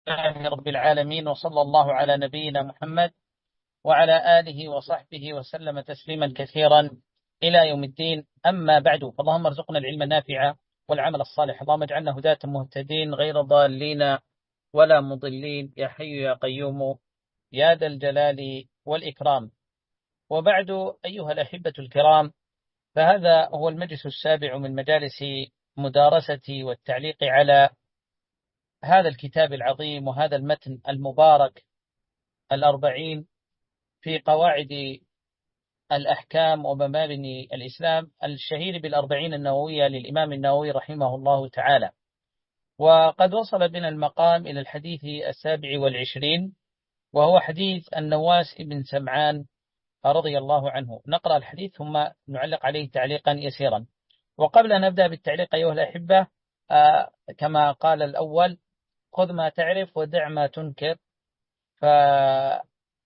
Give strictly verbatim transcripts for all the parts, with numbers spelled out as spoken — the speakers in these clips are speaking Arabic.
لله رب العالمين، وصلى الله على نبينا محمد وعلى آله وصحبه وسلم تسليما كثيرا إلى يوم الدين. أما بعد، فاللهم ارزقنا العلم النافع والعمل الصالح، اللهم اجعلنا هداة مهتدين غير ضالين ولا مضلين، يا حي يا قيوم يا ذا الجلال والإكرام. وبعد، أيها الأحبة الكرام، فهذا هو المجلس السابع من مجالس مدارسة والتعليق على هذا الكتاب العظيم وهذا المتن المبارك، الأربعين في قواعد الأحكام ومباني الإسلام، الشهير بالأربعين النووية للإمام النووي رحمه الله تعالى. وقد وصل بنا المقام إلى الحديث السابع والعشرين، وهو حديث النواس بن سمعان رضي الله عنه. نقرأ الحديث ثم نعلق عليه تعليقا يسيرا. وقبل أن نبدأ بالتعليق أيها الأحبة، آه كما قال الأول: خذ ما تعرف ودع ما تنكر. فأنا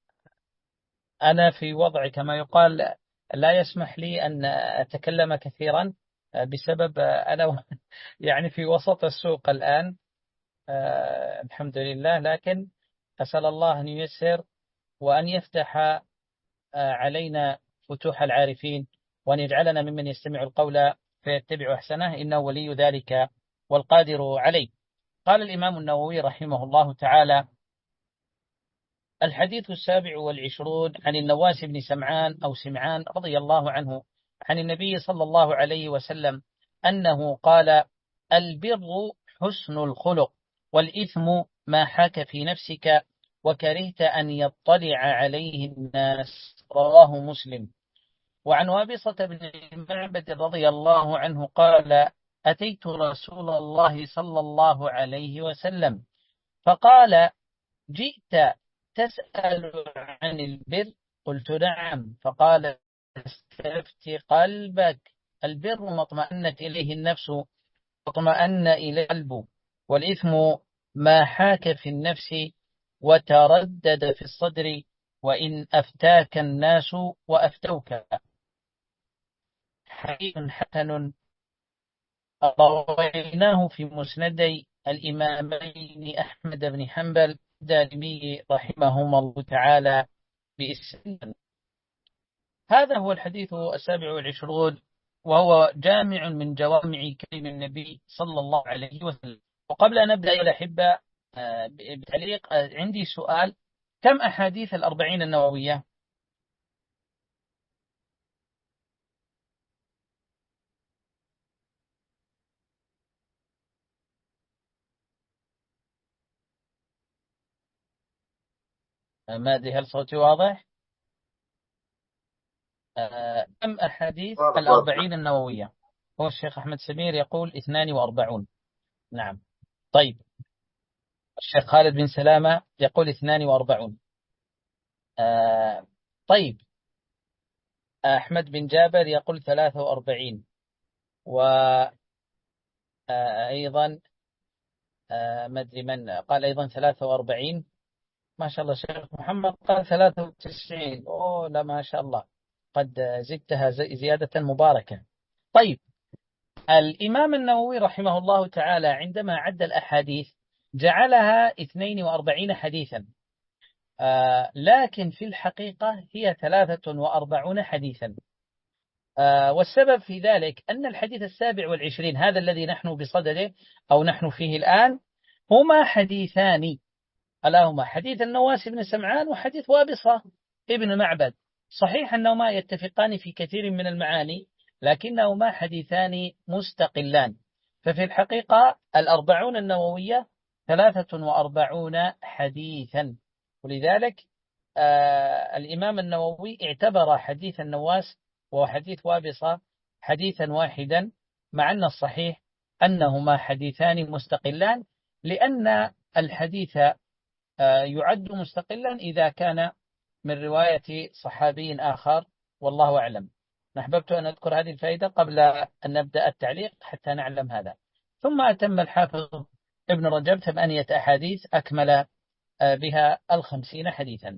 في وضع كما يقال لا يسمح لي أن أتكلم كثيرا، بسبب أنا يعني في وسط السوق الآن. آه الحمد لله، لكن أسأل الله أن ييسر وأن يفتح آه علينا فتوح العارفين، وأن يجعلنا ممن يستمع القول فيتبع أحسنه، إنه ولي ذلك والقادر عليه. قال الإمام النووي رحمه الله تعالى: الحديث السابع والعشرون عن النواس بن سمعان أو سمعان رضي الله عنه عن النبي صلى الله عليه وسلم أنه قال: البر حسن الخلق، والإثم ما حاك في نفسك وكرهت أن يطلع عليه الناس. رواه مسلم. وعن وابصة بن معبد رضي الله عنه قال: أتيت رسول الله صلى الله عليه وسلم فقال: جئت تسأل عن البر؟ قلت: نعم. فقال: استفت قلبك، البر ما اطمأنت إليه النفس واطمأن إليه القلب، والإثم ما حاك في النفس وتردد في الصدر، وإن أفتاك الناس وأفتوك. حديث حسن رويناه في مسندي الإمامين أحمد بن حنبل الدارمي رحمهما الله تعالى بإسناد. هذا هو الحديث السابع والعشرون، وهو جامع من جوامع كلم النبي صلى الله عليه وسلم. وقبل أن نبدأ يا الأحبة بتعليق، عندي سؤال: كم أحاديث الأربعين النووية؟ ما أدري هل صوتي واضح؟ كم أحاديث واضح واضح. الأربعين النووية؟ هو الشيخ أحمد سمير يقول اثنان وأربعون. نعم. طيب، الشيخ خالد بن سلامة يقول اثنان وأربعون. آه طيب، أحمد بن جابر يقول ثلاثة وأربعين. وأيضا آه ما أدري من قال أيضا ثلاثة وأربعين. ما شاء الله، الشيخ محمد قال ثلاثة وتسعين. أوه لا، ما شاء الله، قد زدتها زيادة مباركة. طيب، الإمام النووي رحمه الله تعالى عندما عد الأحاديث جعلها اثنين وأربعين حديثا، آه لكن في الحقيقة هي ثلاثة وأربعون حديثا. آه والسبب في ذلك أن الحديث السابع والعشرين هذا الذي نحن بصدده أو نحن فيه الآن هما حديثان، ألا هما حديث النواس بن سمعان وحديث وابصة ابن معبد. صحيح أنهما يتفقان في كثير من المعاني، لكنهما حديثان مستقلان. ففي الحقيقة الأربعون النووية ثلاثة وأربعون حديثا. ولذلك آه الإمام النووي اعتبر حديث النواس وحديث وابصة حديثا واحدا، مع أن الصحيح أنهما حديثان مستقلان، لأن الحديث يعد مستقلا إذا كان من رواية صحابي آخر، والله أعلم. أحببت أن أذكر هذه الفائدة قبل أن نبدأ التعليق حتى نعلم هذا. ثم أتم الحافظ ابن رجب ثمانية أحاديث أكمل بها الخمسين حديثا.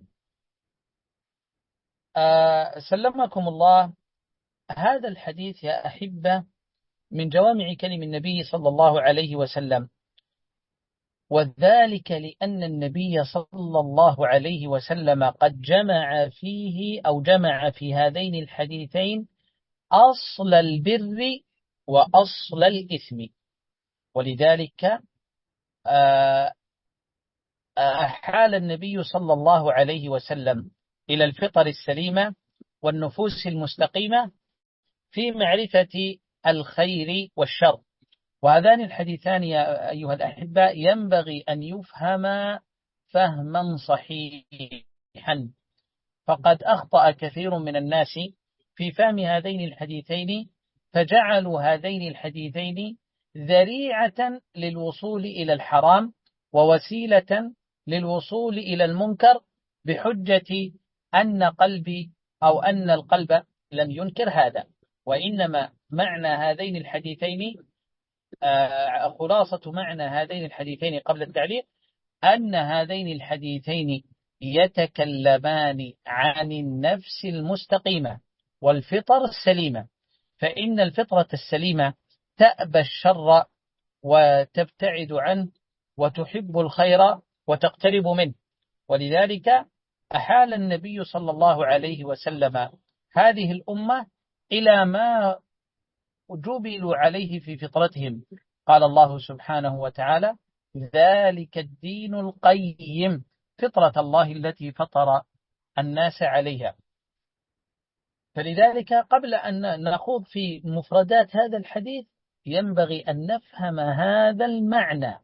سلمكم الله. هذا الحديث يا أحبة من جوامع كلم النبي صلى الله عليه وسلم، وذلك لأن النبي صلى الله عليه وسلم قد جمع فيه أو جمع في هذين الحديثين أصل البر وأصل الإثم. ولذلك آه، أحال النبي صلى الله عليه وسلم إلى الفطر السليمة والنفوس المستقيمة في معرفة الخير والشر. وهذان الحديثان يا أيها الأحبة ينبغي أن يفهما فهما صحيحا، فقد أخطأ كثير من الناس في فهم هذين الحديثين، فجعلوا هذين الحديثين ذريعة للوصول إلى الحرام ووسيلة للوصول إلى المنكر، بحجة أن قلبي أو أن القلب لم ينكر هذا. وإنما معنى هذين الحديثين آه، خلاصة معنى هذين الحديثين قبل التعليق أن هذين الحديثين يتكلمان عن النفس المستقيمة والفطر السليمة، فإن الفطرة السليمة تأبى الشر وتبتعد عنه وتحب الخير وتقترب منه. ولذلك أحال النبي صلى الله عليه وسلم هذه الأمة إلى ما جبلوا عليه في فطرتهم. قال الله سبحانه وتعالى: ذلك الدين القيم فطرة الله التي فطر الناس عليها. فلذلك قبل أن نخوض في مفردات هذا الحديث ينبغي أن نفهم هذا المعنى،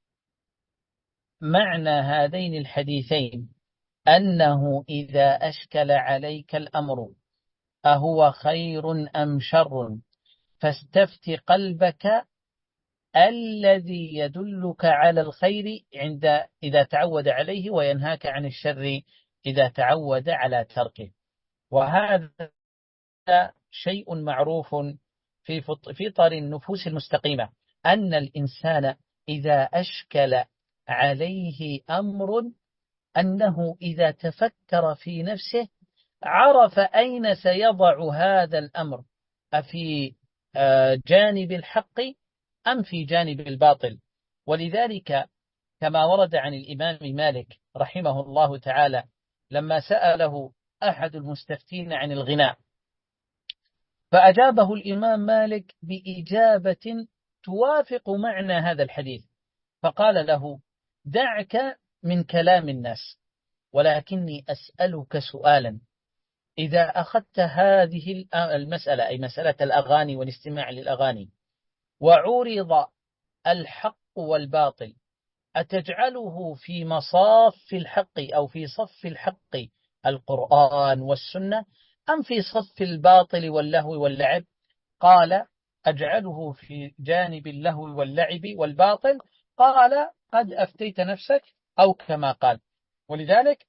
معنى هذين الحديثين أنه إذا أشكل عليك الأمر أهو خير أم شر فاستفت قلبك الذي يدلك على الخير عند إذا تعود عليه، وينهاك عن الشر إذا تعود على تركه. وهذا شيء معروف في فطر النفوس المستقيمة، أن الإنسان إذا أشكل عليه أمر أنه إذا تفكر في نفسه عرف أين سيضع هذا الأمر، أفي جانب الحق أم في جانب الباطل. ولذلك كما ورد عن الإمام مالك رحمه الله تعالى لما سأله أحد المستفتين عن الغناء، فأجابه الإمام مالك بإجابة توافق معنى هذا الحديث، فقال له: دعك من كلام الناس، ولكني أسألك سؤالا. إذا أخذت هذه المسألة، أي مسألة الأغاني والاستماع للأغاني، وعرض الحق والباطل، أتجعله في مصاف الحق أو في صف الحق القرآن والسنة، أم في صف الباطل واللهو واللعب؟ قال: أجعله في جانب اللهو واللعب والباطل. قال: قد أفتيت نفسك، أو كما قال. ولذلك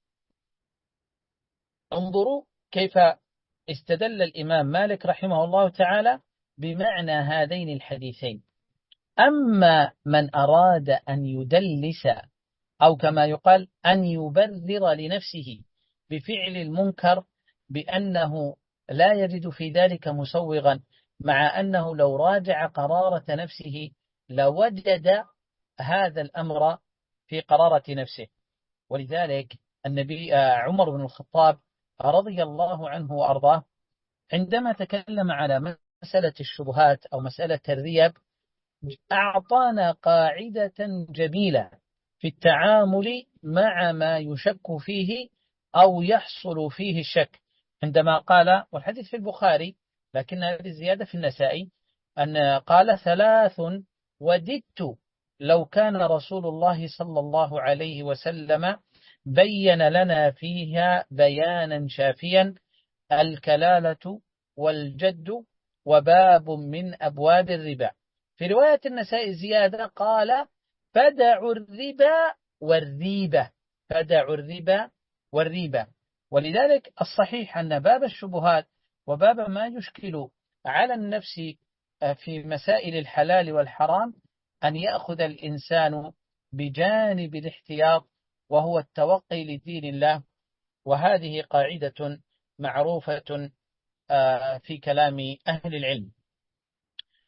انظروا كيف استدل الإمام مالك رحمه الله تعالى بمعنى هذين الحديثين. أما من أراد أن يدلس أو كما يقال أن يبرر لنفسه بفعل المنكر بأنه لا يجد في ذلك مسوغا، مع أنه لو راجع قرارة نفسه لوجد هذا الأمر في قرارة نفسه. ولذلك النبي عمر بن الخطاب رضي الله عنه وأرضاه عندما تكلم على مسألة الشبهات أو مسألة الريب أعطانا قاعدة جميلة في التعامل مع ما يشك فيه أو يحصل فيه الشك، عندما قال، والحديث في البخاري لكن هذه الزيادة في النسائي، أن قال: ثلاث وددت لو كان رسول الله صلى الله عليه وسلم بين لنا فيها بيانا شافيا: الكلالة والجد وباب من أبواب الربا. في رواية النسائي زيادة قال: فدعوا الربا والريبة، فدعوا الربا والريبة. ولذلك الصحيح أن باب الشبهات وباب ما يشكل على النفس في مسائل الحلال والحرام أن يأخذ الإنسان بجانب الاحتياط، وهو التوقي لدين الله. وهذه قاعدة معروفة في كلام أهل العلم.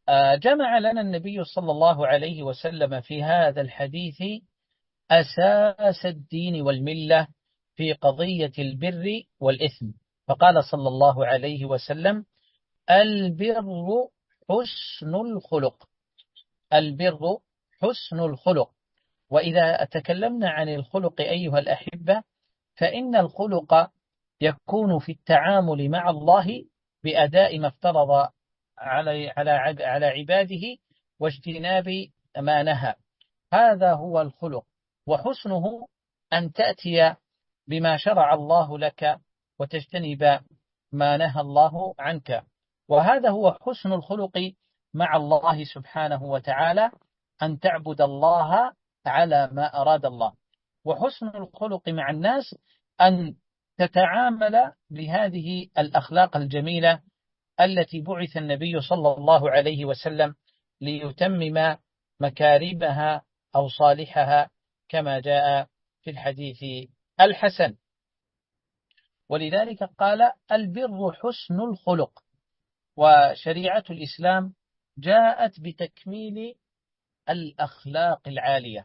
جمع لنا النبي صلى الله عليه وسلم في هذا الحديث أساس الدين والملة في قضية البر والإثم، فقال صلى الله عليه وسلم: البر حسن الخلق. البر حسن الخلق. وإذا تكلمنا عن الخلق أيها الأحبة، فإن الخلق يكون في التعامل مع الله بأداء ما افترض على على عباده واجتناب ما نهى. هذا هو الخلق. وحسنه أن تأتي بما شرع الله لك وتجتنب ما نهى الله عنك. وهذا هو حسن الخلق مع الله سبحانه وتعالى، أن تعبد الله على ما أراد الله. وحسن الخلق مع الناس أن تتعامل بهذه الأخلاق الجميلة التي بعث النبي صلى الله عليه وسلم ليتمم مكارمها أو صالحها، كما جاء في الحديث الحسن. ولذلك قال: البر حسن الخلق. وشريعة الإسلام جاءت بتكميل الأخلاق العالية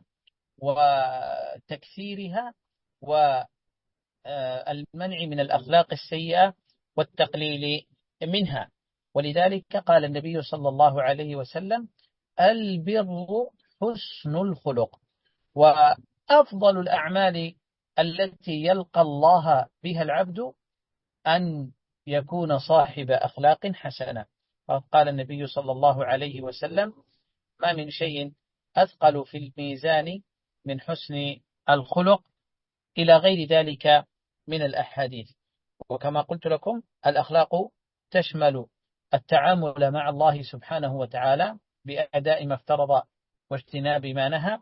وتكثيرها والمنع من الأخلاق السيئة والتقليل منها. ولذلك قال النبي صلى الله عليه وسلم: البر حسن الخلق. وأفضل الأعمال التي يلقى الله بها العبد أن يكون صاحب أخلاق حسنة. قال النبي صلى الله عليه وسلم: ما من شيء أثقل في الميزان من حسن الخلق، إلى غير ذلك من الأحاديث. وكما قلت لكم، الأخلاق تشمل التعامل مع الله سبحانه وتعالى بأداء ما افترض واجتناب ما نهى،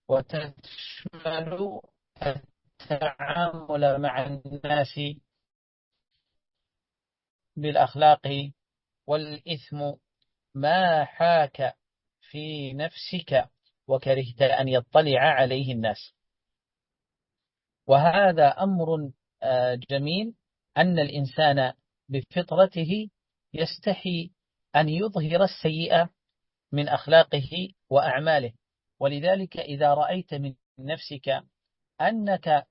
وتشمل التعامل مع الناس بالأخلاق والإثم ما حاك في نفسك وكرهت أن يطلع عليه الناس. وهذا أمر جميل، أن الإنسان بفطرته يستحي أن يظهر السيئة من أخلاقه وأعماله. ولذلك إذا رأيت من نفسك أنك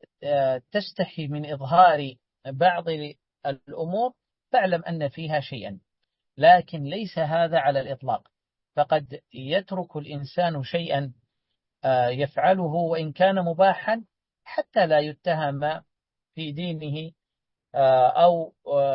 تستحي من إظهار بعض الأمور، فاعلم أن فيها شيئا، لكن ليس هذا على الإطلاق. فقد يترك الإنسان شيئا يفعله وإن كان مباحا حتى لا يتهم في دينه أو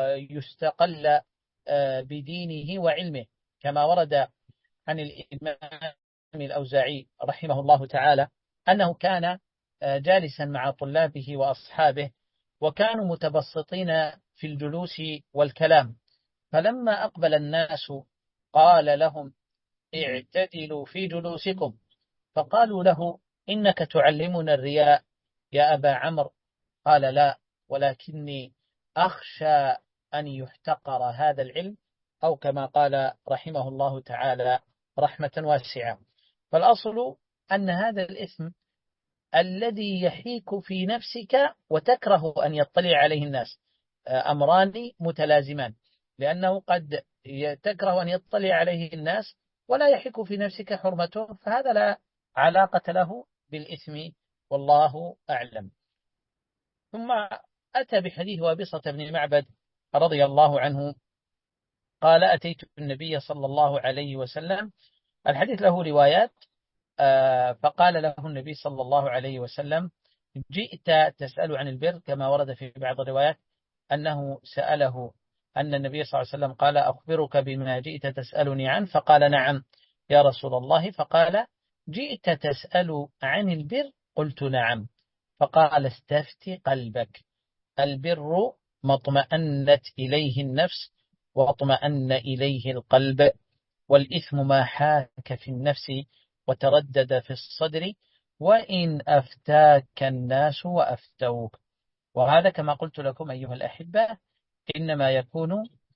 يستقل بدينه وعلمه، كما ورد عن الإمام الأوزاعي رحمه الله تعالى أنه كان جالسا مع طلابه وأصحابه، وكانوا متبسطين في الجلوس والكلام، فلما أقبل الناس قال لهم: اعتدلوا في جلوسكم. فقالوا له: إنك تعلمنا الرياء يا أبا عمرو. قال: لا، ولكني أخشى أن يحتقر هذا العلم، أو كما قال رحمه الله تعالى رحمة واسعة. فالأصل أن هذا الإثم الذي يحيك في نفسك وتكره أن يطلع عليه الناس أمران متلازمان، لأنه قد تكره أن يطلع عليه الناس ولا يحيك في نفسك حرمته، فهذا لا علاقة له بالإثم، والله أعلم. ثم أتى بحديث وابصة بن معبد رضي الله عنه قال: أتيت النبي صلى الله عليه وسلم. الحديث له روايات، فقال له النبي صلى الله عليه وسلم: جئت تسأل عن البر، كما ورد في بعض الروايات أنه سأله أن النبي صلى الله عليه وسلم قال: أخبرك بما جئت تسألني عنه؟ فقال: نعم يا رسول الله. فقال: جئت تسأل عن البر؟ قلت: نعم. فقال: استفت قلبك. البر ما اطمأنت إليه النفس واطمأن إليه القلب، والإثم ما حاك في النفس وتردد في الصدر، وإن أفتاك الناس وأفتوك. وهذا كما قلت لكم أيها الأحبة إنما يكون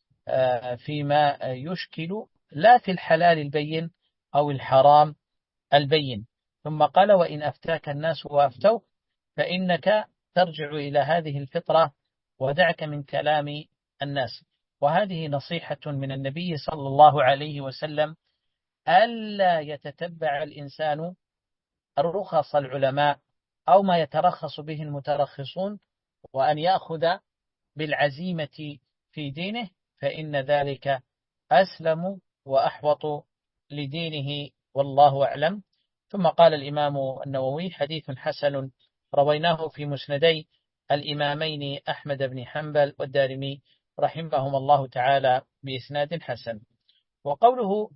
فيما يشكل، لا في الحلال البين أو الحرام البين. ثم قال: وإن أفتاك الناس وأفتوك، فإنك ترجع إلى هذه الفطرة ودعك من كلام الناس. وهذه نصيحة من النبي صلى الله عليه وسلم ألا يتتبع الإنسان الرخص العلماء أو ما يترخص به المترخصون، وأن يأخذ بالعزيمة في دينه، فإن ذلك أسلم وأحوط لدينه، والله أعلم. ثم قال الإمام النووي: حديث حسن رويناه في مسندي الإمامين أحمد بن حنبل والدارمي رحمهم الله تعالى بإسناد حسن. وقوله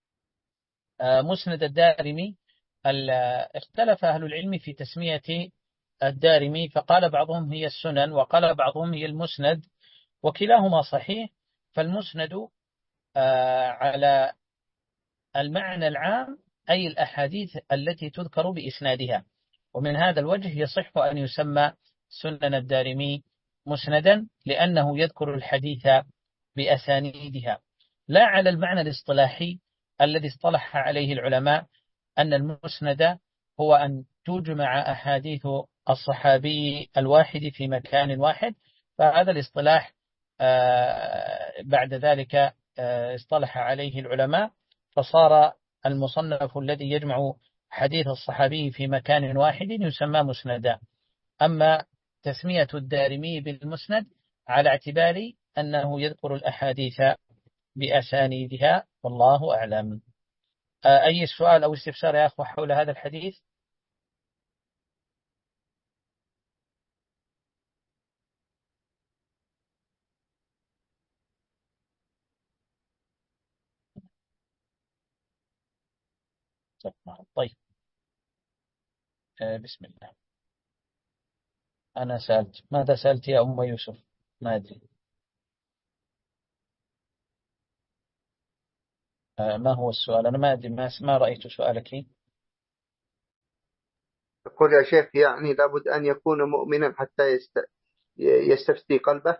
مسند الدارمي، اختلف أهل العلم في تسمية الدارمي، فقال بعضهم هي السنن وقال بعضهم هي المسند، وكلاهما صحيح. فالمسند على المعنى العام أي الأحاديث التي تذكر بإسنادها، ومن هذا الوجه يصح أن يسمى سنن الدارمي مسندا لأنه يذكر الحديث بأسانيدها، لا على المعنى الاصطلاحي الذي اصطلح عليه العلماء أن المسند هو أن تجمع أحاديث الصحابي الواحد في مكان واحد، فهذا الاصطلاح بعد ذلك اصطلح عليه العلماء، فصار المصنف الذي يجمع حديث الصحابي في مكان واحد يسمى مسندا. أما تسمية الدارمي بالمسند على اعتبار أنه يذكر الأحاديث بأسانيدها، والله أعلم. أي سؤال أو استفسار يا أخوة حول هذا الحديث؟ طيب، بسم الله. أنا سألت، ماذا سألت يا أم يوسف؟ ما أدري ما هو السؤال، أنا ما أدري، ما, ما رأيت سؤالك. يقول يا شيخ يعني لابد أن يكون مؤمنا حتى يست... يستفتي قلبه.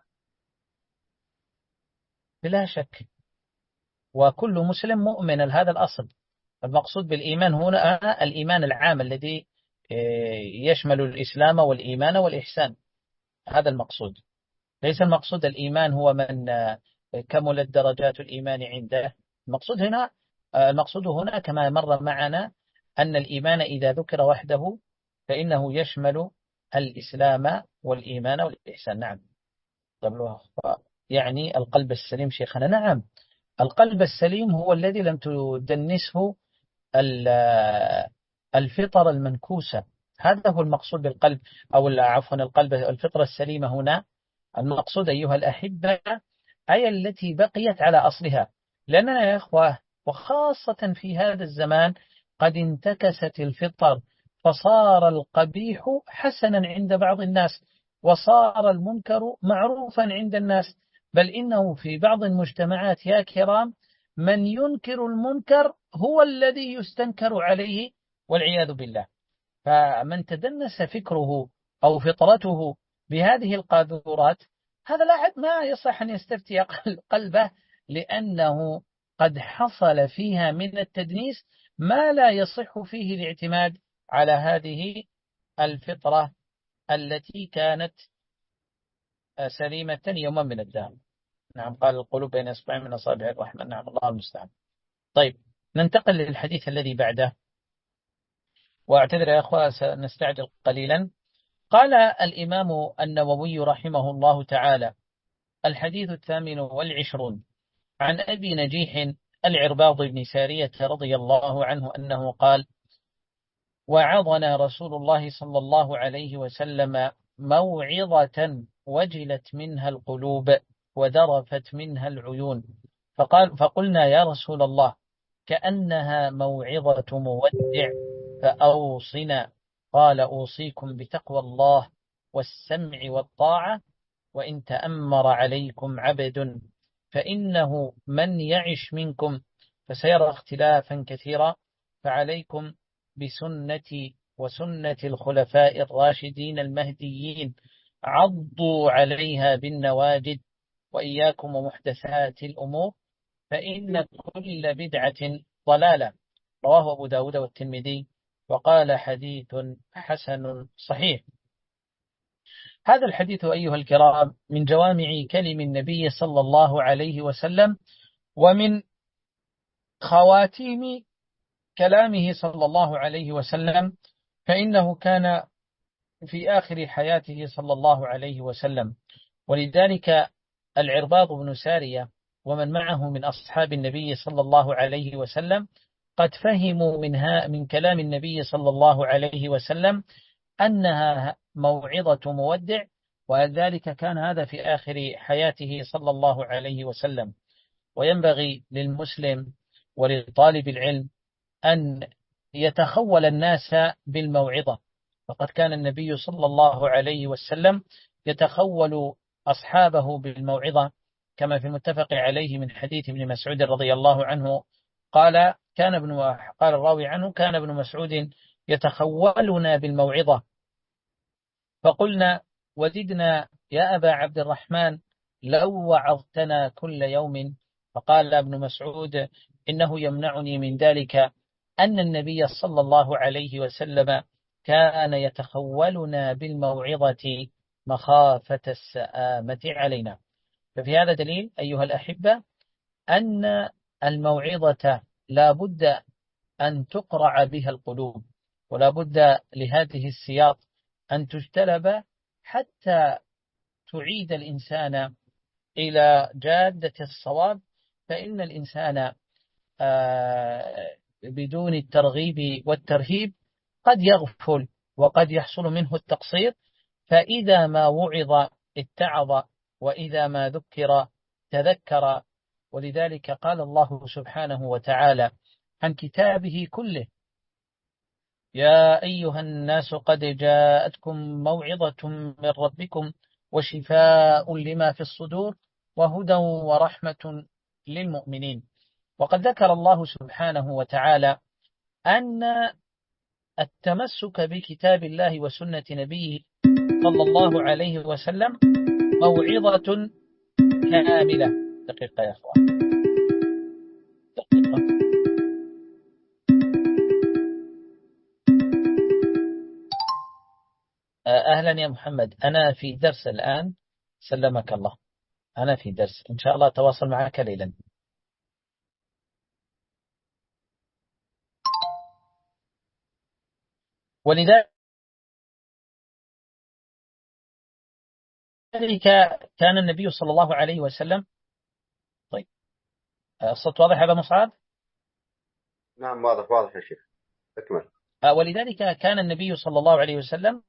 بلا شك، وكل مسلم مؤمن، هذا الأصل. المقصود بالإيمان هنا الإيمان العام الذي يشمل الإسلام والإيمان والإحسان، هذا المقصود. ليس المقصود الإيمان هو من كملت درجات الإيمان عنده. المقصود هنا المقصود هنا كما مر معنا أن الإيمان إذا ذكر وحده فإنه يشمل الإسلام والإيمان والإحسان. نعم. يعني القلب السليم شيخنا. نعم، القلب السليم هو الذي لم تدنسه الفطر المنكوسة، هذا هو المقصود بالقلب، أو عفوا القلب الفطرة السليمة هنا المقصود أيها الأحبة أي التي بقيت على أصلها. لأننا يا إخوة وخاصة في هذا الزمان قد انتكست الفطر، فصار القبيح حسنا عند بعض الناس، وصار المنكر معروفا عند الناس، بل إنه في بعض المجتمعات يا كرام من ينكر المنكر هو الذي يستنكر عليه والعياذ بالله. فمن تدنس فكره أو فطرته بهذه القاذورات هذا لا أحد ما يصح أن يستفتي قلبه، لأنه قد حصل فيها من التدنيس ما لا يصح فيه الاعتماد على هذه الفطرة التي كانت سليمة يوما من الدهر. نعم، قال القلوب بين أصبع من أصابع الرحمن. نعم، الله المستعان. طيب، ننتقل للحديث الذي بعده، وأعتذر يا أخوة سنستعجل قليلا. قال الإمام النووي رحمه الله تعالى: الحديث الثامن والعشرون عن أبي نجيح العرباض بن سارية رضي الله عنه أنه قال: وعظنا رسول الله صلى الله عليه وسلم موعظة وجلت منها القلوب وذرفت منها العيون، فقال فقلنا يا رسول الله كأنها موعظة مودع فأوصنا. قال: أوصيكم بتقوى الله والسمع والطاعة، وإن تأمر عليكم عبد فإنه من يعش منكم فسيرى اختلافا كثيرا، فعليكم بسنتي وسنة الخلفاء الراشدين المهديين، عضوا عليها بالنواجد، وإياكم ومحدثات الأمور، فإن كل بدعة ضلالة. رواه أبو داود والترمذي وقال: حديث حسن صحيح. هذا الحديث أيها الكرام من جوامع كلم النبي صلى الله عليه وسلم، ومن خواتيم كلامه صلى الله عليه وسلم، فإنه كان في آخر حياته صلى الله عليه وسلم. ولذلك العرباض بن سارية ومن معه من أصحاب النبي صلى الله عليه وسلم قد فهموا منها من كلام النبي صلى الله عليه وسلم أنها موعظة مودع، وذلك كان هذا في آخر حياته صلى الله عليه وسلم. وينبغي للمسلم ولطالب العلم أن يتخول الناس بالموعظة، فقد كان النبي صلى الله عليه وسلم يتخول أصحابه بالموعظة، كما في المتفق عليه من حديث ابن مسعود رضي الله عنه قال كان ابن قال الراوي عنه كان ابن مسعود يتخولنا بالموعظة، فقلنا وددنا يا أبا عبد الرحمن لو وعظتنا كل يوم. فقال ابن مسعود إنه يمنعني من ذلك أن النبي صلى الله عليه وسلم كان يتخولنا بالموعظة مخافة السآمة علينا. ففي هذا دليل أيها الأحبة أن الموعظة لا بد أن تقرع بها القلوب، ولا بد لهذه السياط أن تجتلب حتى تعيد الإنسان إلى جادة الصواب. فإن الإنسان بدون الترغيب والترهيب قد يغفل وقد يحصل منه التقصير، فإذا ما وعظ اتعظ، وإذا ما ذكر تذكر. ولذلك قال الله سبحانه وتعالى عن كتابه كله: يا أيها الناس قد جاءتكم موعظة من ربكم وشفاء لما في الصدور وهدى ورحمة للمؤمنين. وقد ذكر الله سبحانه وتعالى أن التمسك بكتاب الله وسنة نبيه صلى الله عليه وسلم موعظة كاملة. دقيقة يا أخوان، دقيقة. أهلا يا محمد، أنا في درس الآن، سلمك الله، أنا في درس، إن شاء الله أتواصل معك ليلا. ولذلك كان النبي صلى الله عليه وسلم. طيب الصوت واضح هذا مصعب؟ نعم واضح واضح يا شيخ، أكمل. ولذلك كان النبي صلى الله عليه وسلم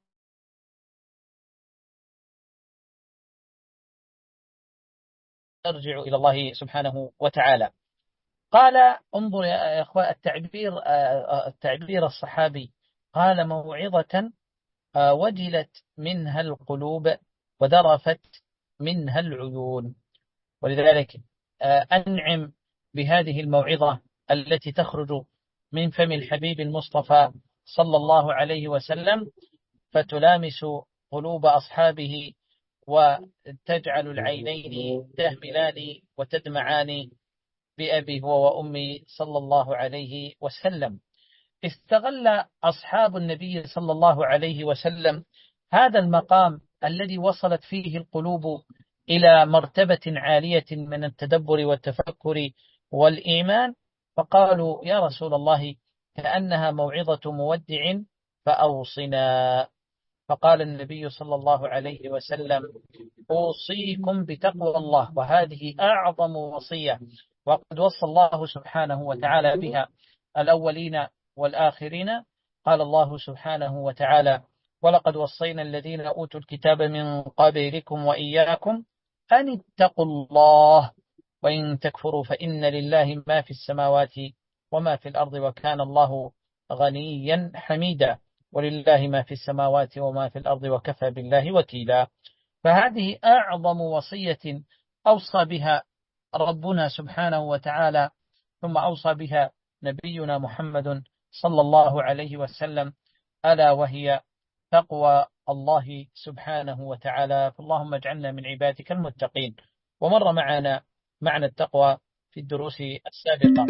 يرجع إلى الله سبحانه وتعالى. قال انظر يا أخوة التعبير التعبير الصحابي، قال موعظة وجلت منها القلوب وذرفت منها العيون. ولذلك أنعم بهذه الموعظة التي تخرج من فم الحبيب المصطفى صلى الله عليه وسلم، فتلامس قلوب أصحابه وتجعل العينين تهملان وتدمعان بأبي هو وأمي صلى الله عليه وسلم. استغل أصحاب النبي صلى الله عليه وسلم هذا المقام الذي وصلت فيه القلوب إلى مرتبة عالية من التدبر والتفكر والإيمان، فقالوا يا رسول الله كأنها موعظة مودع فأوصنا. فقال النبي صلى الله عليه وسلم أوصيكم بتقوى الله، وهذه أعظم وصية، وقد وصى الله سبحانه وتعالى بها الأولين والآخرين. قال الله سبحانه وتعالى ولقد وصينا الذين أوتوا الكتاب من قبلكم وإياكم أن اتقوا الله وإن تكفروا فإن لله ما في السماوات وما في الأرض وكان الله غنيا حميدا، ولله ما في السماوات وما في الأرض وكفى بالله وكيلا. فهذه أعظم وصية أوصى بها ربنا سبحانه وتعالى، ثم أوصى بها نبينا محمد صلى الله عليه وسلم، ألا وهي تقوى الله سبحانه وتعالى. فاللهم اجعلنا من عبادك المتقين. ومر معنا معنى التقوى في الدروس السابقة.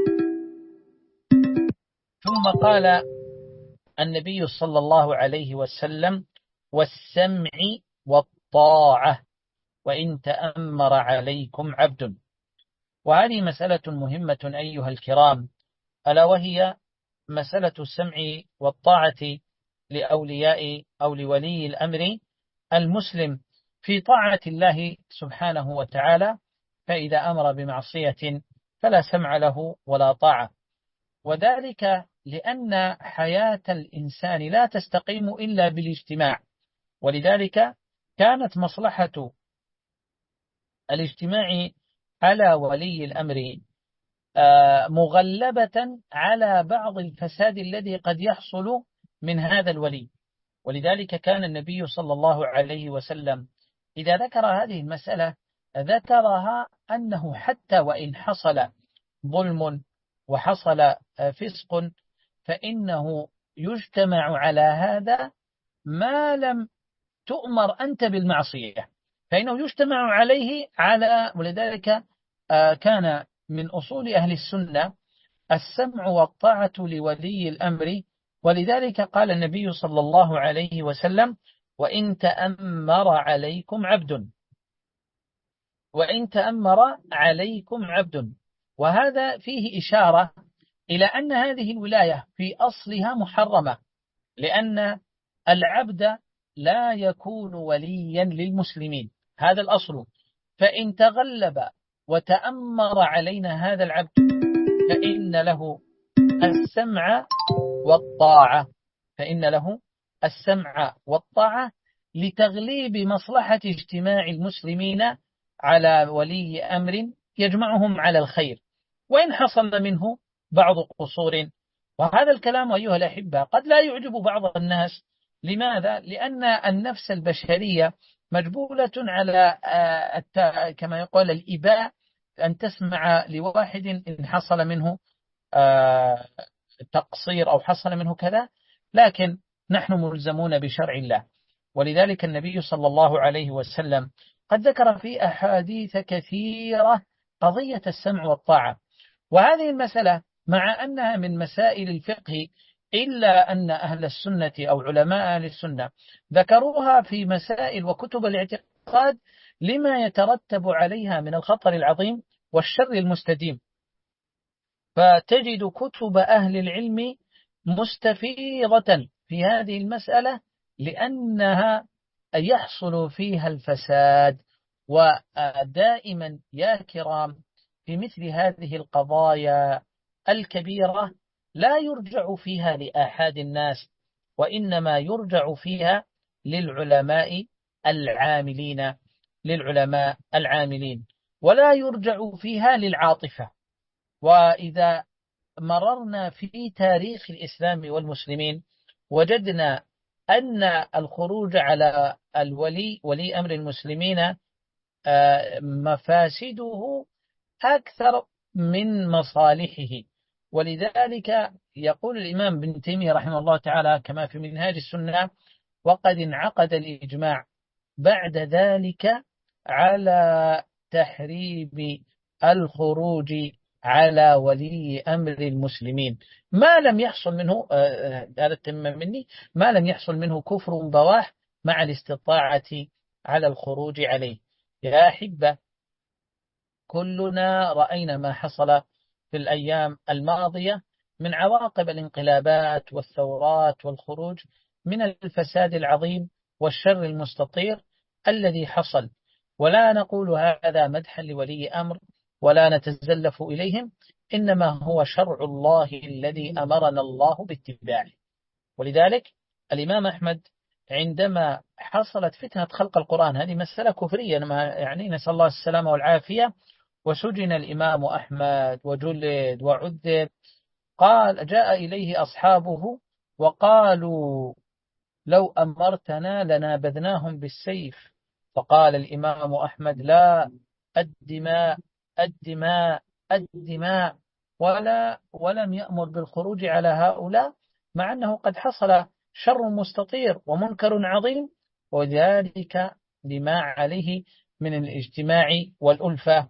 ثم قال النبي صلى الله عليه وسلم والسمع والطاعة وإن تأمر عليكم عبد. وهذه مسألة مهمة أيها الكرام، ألا وهي مسألة السمع والطاعة لأولياء أو لولي الأمر المسلم في طاعة الله سبحانه وتعالى، فإذا أمر بمعصية فلا سمع له ولا طاعة. وذلك لأن حياة الإنسان لا تستقيم إلا بالاجتماع، ولذلك كانت مصلحة الاجتماع على ولي الأمر مغلبة على بعض الفساد الذي قد يحصل من هذا الولي. ولذلك كان النبي صلى الله عليه وسلم إذا ذكر هذه المسألة ذكرها أنه حتى وإن حصل ظلم وحصل فسق فإنه يجتمع على هذا ما لم تؤمر أنت بالمعصية، فإنه يجتمع عليه على. ولذلك كان من أصول أهل السنة السمع والطاعة لولي الأمر. ولذلك قال النبي صلى الله عليه وسلم: وإن تأمر عليكم عبد وإن تأمر عليكم عبد. وهذا فيه إشارة إلى أن هذه الولاية في أصلها محرمة، لأن العبد لا يكون وليا للمسلمين، هذا الأصل. فإن تغلب وتأمر علينا هذا العبد فإن له السمع والطاعة فإن له السمع والطاعة لتغليب مصلحة اجتماع المسلمين على ولي أمر يجمعهم على الخير، وإن حصل منه بعض قصور. وهذا الكلام أيها الأحبة قد لا يعجب بعض الناس. لماذا؟ لأن النفس البشرية مجبولة على كما يقول الإباء، أن تسمع لواحد إن حصل منه تقصير أو حصل منه كذا، لكن نحن ملزمون بشرع الله. ولذلك النبي صلى الله عليه وسلم قد ذكر في أحاديث كثيرة قضية السمع والطاعة. وهذه المسألة مع أنها من مسائل الفقه، إلا أن أهل السنة أو علماء أهل السنة ذكروها في مسائل وكتب الاعتقاد لما يترتب عليها من الخطر العظيم والشر المستديم. فتجد كتب أهل العلم مستفيضة في هذه المسألة، لأنها يحصل فيها الفساد. ودائما يا كرام في مثل هذه القضايا الكبيرة لا يرجع فيها لآحاد الناس، وإنما يرجع فيها للعلماء العاملين للعلماء العاملين ولا يرجع فيها للعاطفة. وإذا مررنا في تاريخ الإسلام والمسلمين وجدنا أن الخروج على الولي ولي أمر المسلمين مفاسده أكثر من مصالحه. ولذلك يقول الإمام ابن تيمية رحمه الله تعالى كما في منهاج السنة: وقد انعقد الإجماع بعد ذلك على تحريم الخروج على ولي أمر المسلمين ما لم يحصل منه هذا التمام مني ما لم يحصل منه كفر بواح مع الاستطاعة على الخروج عليه. يا أحبة، كلنا رأينا ما حصل في الأيام الماضية من عواقب الانقلابات والثورات والخروج من الفساد العظيم والشر المستطير الذي حصل. ولا نقول هذا مدحا لولي أمر ولا نتزلف إليهم، إنما هو شرع الله الذي أمرنا الله باتباعه. ولذلك الإمام أحمد عندما حصلت فتنة خلق القرآن، هذه مسألة كفرية يعني نسأل الله السلامة والعافية، وسجن الإمام أحمد وجلد وعذب، قال جاء إليه أصحابه وقالوا: لو أمرتنا لنابذناهم بالسيف. فقال الإمام أحمد: لا، الدماء الدماء الدماء، ولا ولم يأمر بالخروج على هؤلاء، مع أنه قد حصل شر مستطير ومنكر عظيم، وذلك لما عليه من الاجتماع والألفة.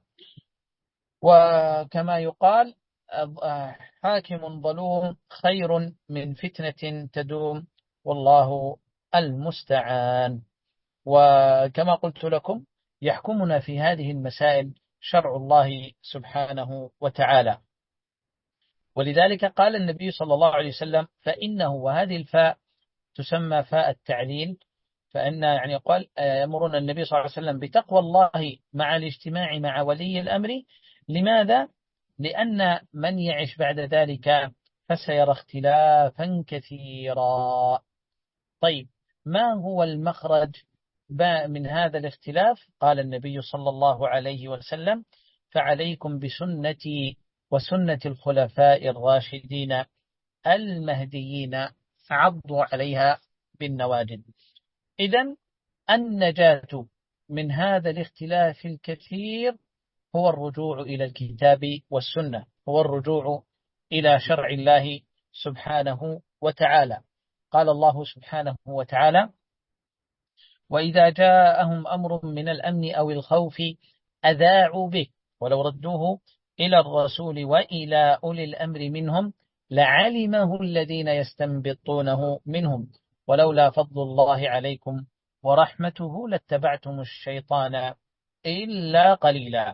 وكما يقال: حاكم ظلوم خير من فتنة تدوم، والله المستعان. وكما قلت لكم يحكمنا في هذه المسائل شرع الله سبحانه وتعالى. ولذلك قال النبي صلى الله عليه وسلم فإنه، وهذه الفاء تسمى فاء التعليل، فإن يعني قال يأمرنا النبي صلى الله عليه وسلم بتقوى الله مع الاجتماع مع ولي الأمر. لماذا؟ لأن من يعش بعد ذلك فسيرى اختلافا كثيرا. طيب، ما هو المخرج من هذا الاختلاف؟ قال النبي صلى الله عليه وسلم فعليكم بسنتي وسنة الخلفاء الراشدين المهديين عضوا عليها بالنواجذ. إذن النجاة من هذا الاختلاف الكثير هو الرجوع إلى الكتاب والسنة، هو الرجوع إلى شرع الله سبحانه وتعالى. قال الله سبحانه وتعالى وإذا جاءهم أمر من الأمن أو الخوف أذاعوا به ولو ردوه إلى الرسول وإلى أولي الأمر منهم لعلمه الذين يستنبطونه منهم ولولا فضل الله عليكم ورحمته لاتبعتم الشيطان إلا قليلا.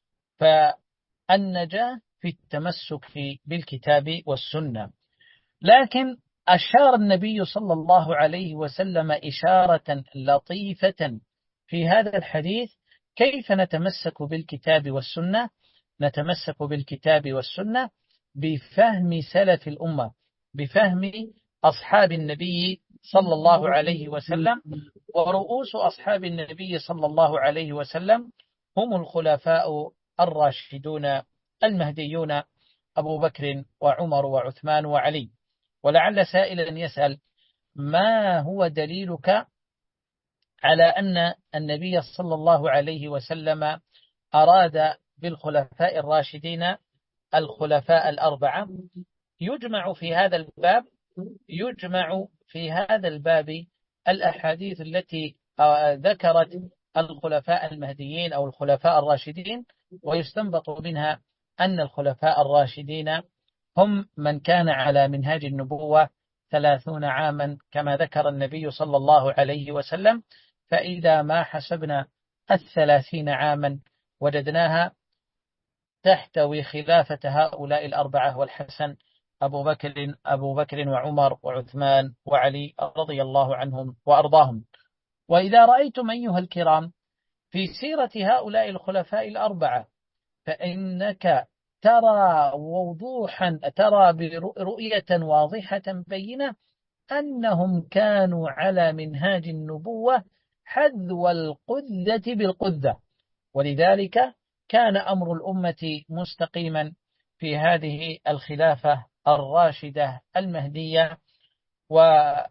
فالنجاة في التمسك بالكتاب والسنة. لكن أشار النبي صلى الله عليه وسلم إشارة لطيفة في هذا الحديث كيف نتمسك بالكتاب والسنة. نتمسك بالكتاب والسنة بفهم سلف الأمة، بفهم أصحاب النبي صلى الله عليه وسلم. ورؤوس أصحاب النبي صلى الله عليه وسلم هم الخلفاء الراشدون المهديون أبو بكر وعمر وعثمان وعلي. ولعل سائلا يسأل ما هو دليلك على أن النبي صلى الله عليه وسلم أراد بالخلفاء الراشدين الخلفاء الأربعة؟ يجمع في هذا الباب يجمع في هذا الباب الأحاديث التي ذكرت الخلفاء المهديين أو الخلفاء الراشدين، ويستنبط منها أن الخلفاء الراشدين هم من كان على منهاج النبوة ثلاثون عاما كما ذكر النبي صلى الله عليه وسلم. فإذا ما حسبنا الثلاثين عاما وجدناها تحتوي خلافة هؤلاء الأربعة والحسن أبو بكر أبو بكر وعمر وعثمان وعلي رضي الله عنهم وأرضاهم. وإذا رأيتم أيها الكرام في سيرة هؤلاء الخلفاء الأربعة فإنك ترى وضوحا ترى برؤية واضحة بينة أنهم كانوا على منهاج النبوة حذو القذة بالقذة. ولذلك كان أمر الأمة مستقيما في هذه الخلافة الراشدة المهدية. وهنا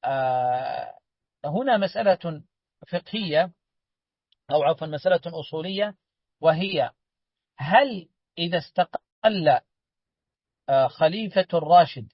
مسألة فقهية أو عفوا مسألة أصولية، وهي هل إذا استقل خليفة الراشد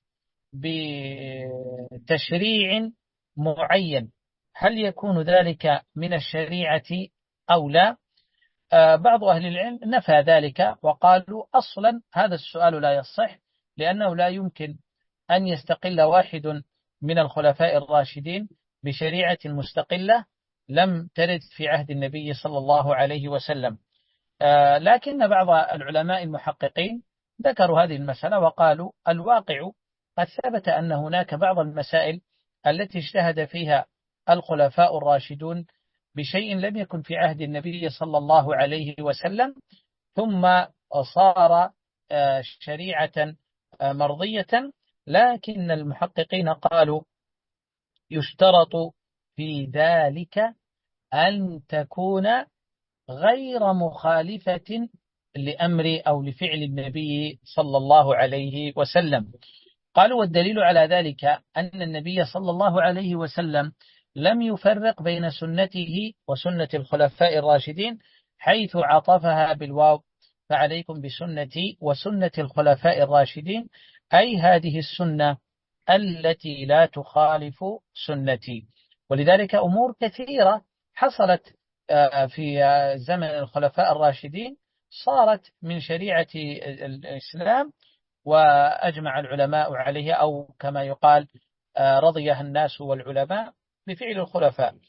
بتشريع معين هل يكون ذلك من الشريعة أو لا؟ بعض أهل العلم نفى ذلك وقالوا أصلا هذا السؤال لا يصح، لأنه لا يمكن أن يستقل واحد من الخلفاء الراشدين بشريعة مستقلة لم ترد في عهد النبي صلى الله عليه وسلم. لكن بعض العلماء المحققين ذكروا هذه المسألة وقالوا الواقع قد ثبت أن هناك بعض المسائل التي اجتهد فيها الخلفاء الراشدون بشيء لم يكن في عهد النبي صلى الله عليه وسلم ثم صار شريعة مرضية. لكن المحققين قالوا يشترط في ذلك أن تكون غير مخالفة لأمر أو لفعل النبي صلى الله عليه وسلم. قالوا والدليل على ذلك أن النبي صلى الله عليه وسلم لم يفرق بين سنته وسنة الخلفاء الراشدين حيث عطفها بالواو فعليكم بسنتي وسنة الخلفاء الراشدين، أي هذه السنة التي لا تخالف سنتي. ولذلك أمور كثيرة حصلت في زمن الخلفاء الراشدين صارت من شريعة الإسلام وأجمع العلماء عليها، أو كما يقال رضيها الناس والعلماء بفعل الخلفاء.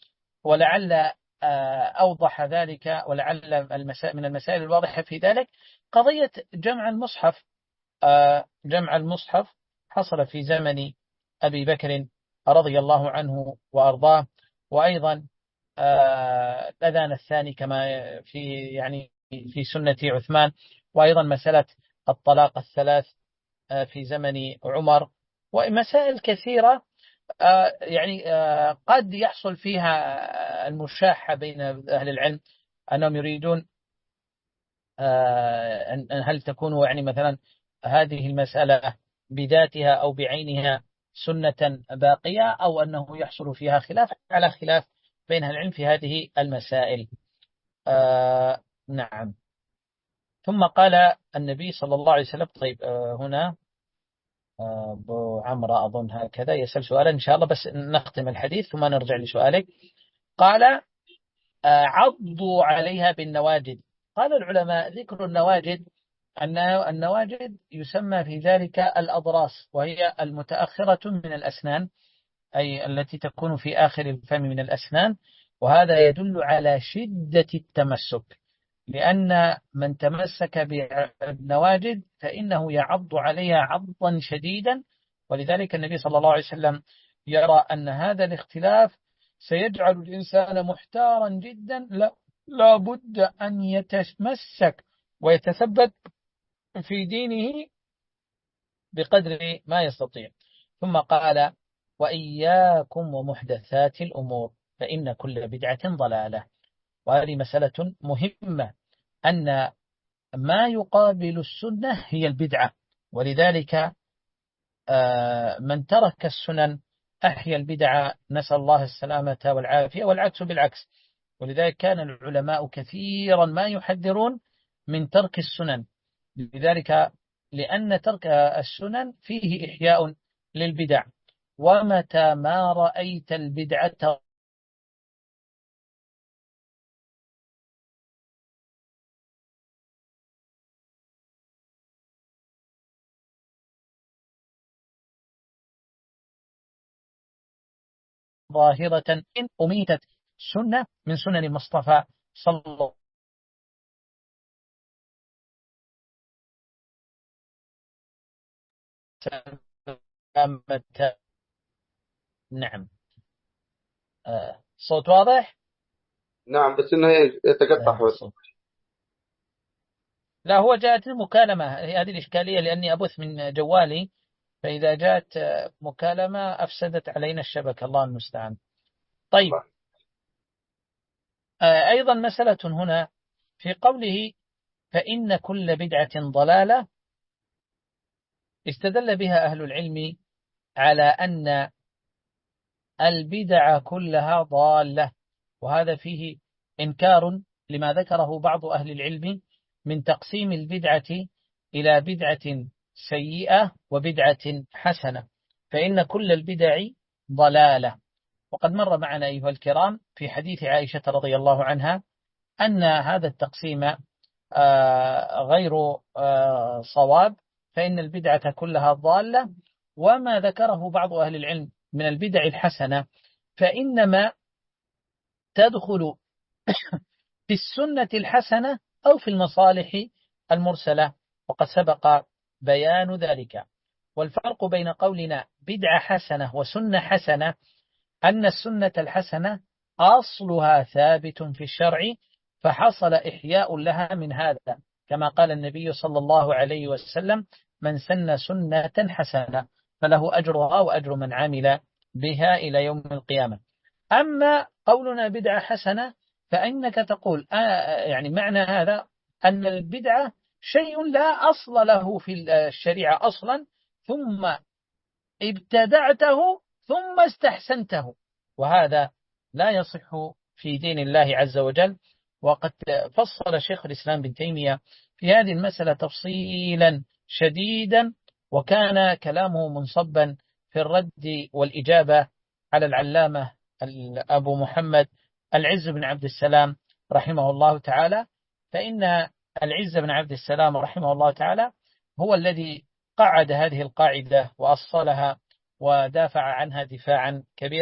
ولعل آه، أوضح ذلك، ولعل المسائل من المسائل الواضحة في ذلك قضية جمع المصحف. آه، جمع المصحف حصل في زمن أبي بكر رضي الله عنه وأرضاه، وأيضا آه، الأذان الثاني كما في يعني في سنة عثمان، وأيضا مسألة الطلاق الثلاث آه، في زمن عمر، ومسائل كثيرة آه، يعني آه، قد يحصل فيها المشاحة بين أهل العلم، أنهم يريدون آه، أن أن هل تكون يعني مثلا هذه المسألة بذاتها أو بعينها سنة باقية، أو أنه يحصل فيها خلاف على خلاف بين أهل العلم في هذه المسائل. آه نعم. ثم قال النبي صلى الله عليه وسلم، طيب آه هنا آه، أبو عمرو أظن هكذا يسأل سؤالا، إن شاء الله بس نختم الحديث ثم نرجع لسؤالك. قال آه، عضوا عليها بالنواجد. قال العلماء ذكر النواجد أن النواجد يسمى في ذلك الأضراس، وهي المتأخرة من الأسنان، أي التي تكون في آخر الفم من الأسنان، وهذا يدل على شدة التمسك، لأن من تمسك بالنواجد فإنه يعض عليها عضا شديدا. ولذلك النبي صلى الله عليه وسلم يرى أن هذا الاختلاف سيجعل الإنسان محتارا جدا، لا, لا بد أن يتمسك ويتثبت في دينه بقدر ما يستطيع. ثم قال وإياكم ومحدثات الأمور فإن كل بدعة ضلالة. وهذه مسألة مهمة، أن ما يقابل السنة هي البدعة، ولذلك آه، من ترك السنن أحيا البدعة، نسأل الله السلامة والعافية، والعكس بالعكس. ولذلك كان العلماء كثيرا ما يحذرون من ترك السنن، لذلك لأن ترك السنن فيه إحياء للبدع. ومتى ما رأيت البدعة ظاهرة إن أميتت سنة من سنن المصطفى صلى الله عليه وسلم. نعم. آه، صوت واضح؟ نعم، بس إنه يتقطع آه، حوت. صوت. لا، هو جاءت المكالمة، هذه الإشكالية لأني أبث من جوالي، فإذا جاءت آه، مكالمة أفسدت علينا الشبكة، الله المستعان. طيب. الله. آه، أيضا مسألة هنا في قوله فإن كل بدعة ضلالة، استدل بها أهل العلم على أن البدع كلها ضالة، وهذا فيه إنكار لما ذكره بعض أهل العلم من تقسيم البدعة إلى بدعة سيئة وبدعة حسنة، فإن كل البدع ضلالة. وقد مر معنا أيها الكرام في حديث عائشة رضي الله عنها أن هذا التقسيم آه، غير آه، صواب، فإن البدعة كلها ضالة. وما ذكره بعض أهل العلم من البدع الحسنة فإنما تدخل في السنة الحسنة أو في المصالح المرسلة، وقد سبق بيان ذلك. والفرق بين قولنا بدعة حسنة وسنة حسنة أن السنة الحسنة أصلها ثابت في الشرع، فحصل إحياء لها من هذا، كما قال النبي صلى الله عليه وسلم من سن سنة حسنة فله أجرها وأجر من عمل بها إلى يوم القيامة. أما قولنا بدعة حسنة فإنك تقول آه يعني معنى هذا أن البدعة شيء لا أصل له في الشريعة أصلا، ثم ابتدعته ثم استحسنته، وهذا لا يصح في دين الله عز وجل. وقد فصل شيخ الإسلام بن تيمية في هذه المسألة تفصيلا شديدا، وكان كلامه منصبا في الرد والإجابة على العلامة أبو محمد العز بن عبد السلام رحمه الله تعالى. فإن العز بن عبد السلام رحمه الله تعالى هو الذي قعد هذه القاعدة وأصلها ودافع عنها دفاعا كبيرا،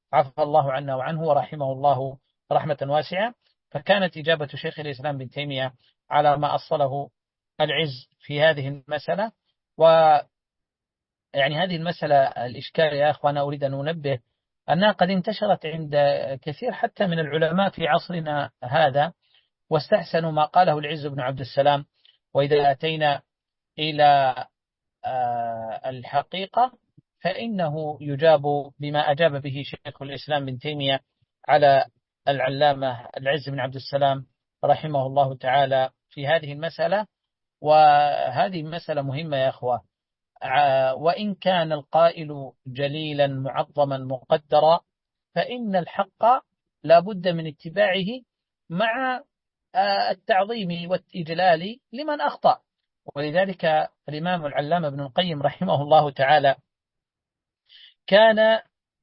عفى الله عنا وعنه ورحمه الله رحمة واسعة. فكانت إجابة شيخ الإسلام بن تيمية على ما أصله العز في هذه المسألة. ويعني هذه المسألة الإشكال يا أخوان أريد أن أنبه أنها قد انتشرت عند كثير حتى من العلماء في عصرنا هذا، واستحسنوا ما قاله العز بن عبد السلام. وإذا أتينا إلى الحقيقة فإنه يجاب بما أجاب به شيخ الإسلام بن تيمية على العلامة العز بن عبد السلام رحمه الله تعالى في هذه المسألة. وهذه مسألة مهمة يا أخوة، وإن كان القائل جليلا معظما مقدرا فإن الحق لا بد من اتباعه مع التعظيم والإجلال لمن أخطأ. ولذلك الإمام العلامة ابن القيم رحمه الله تعالى كان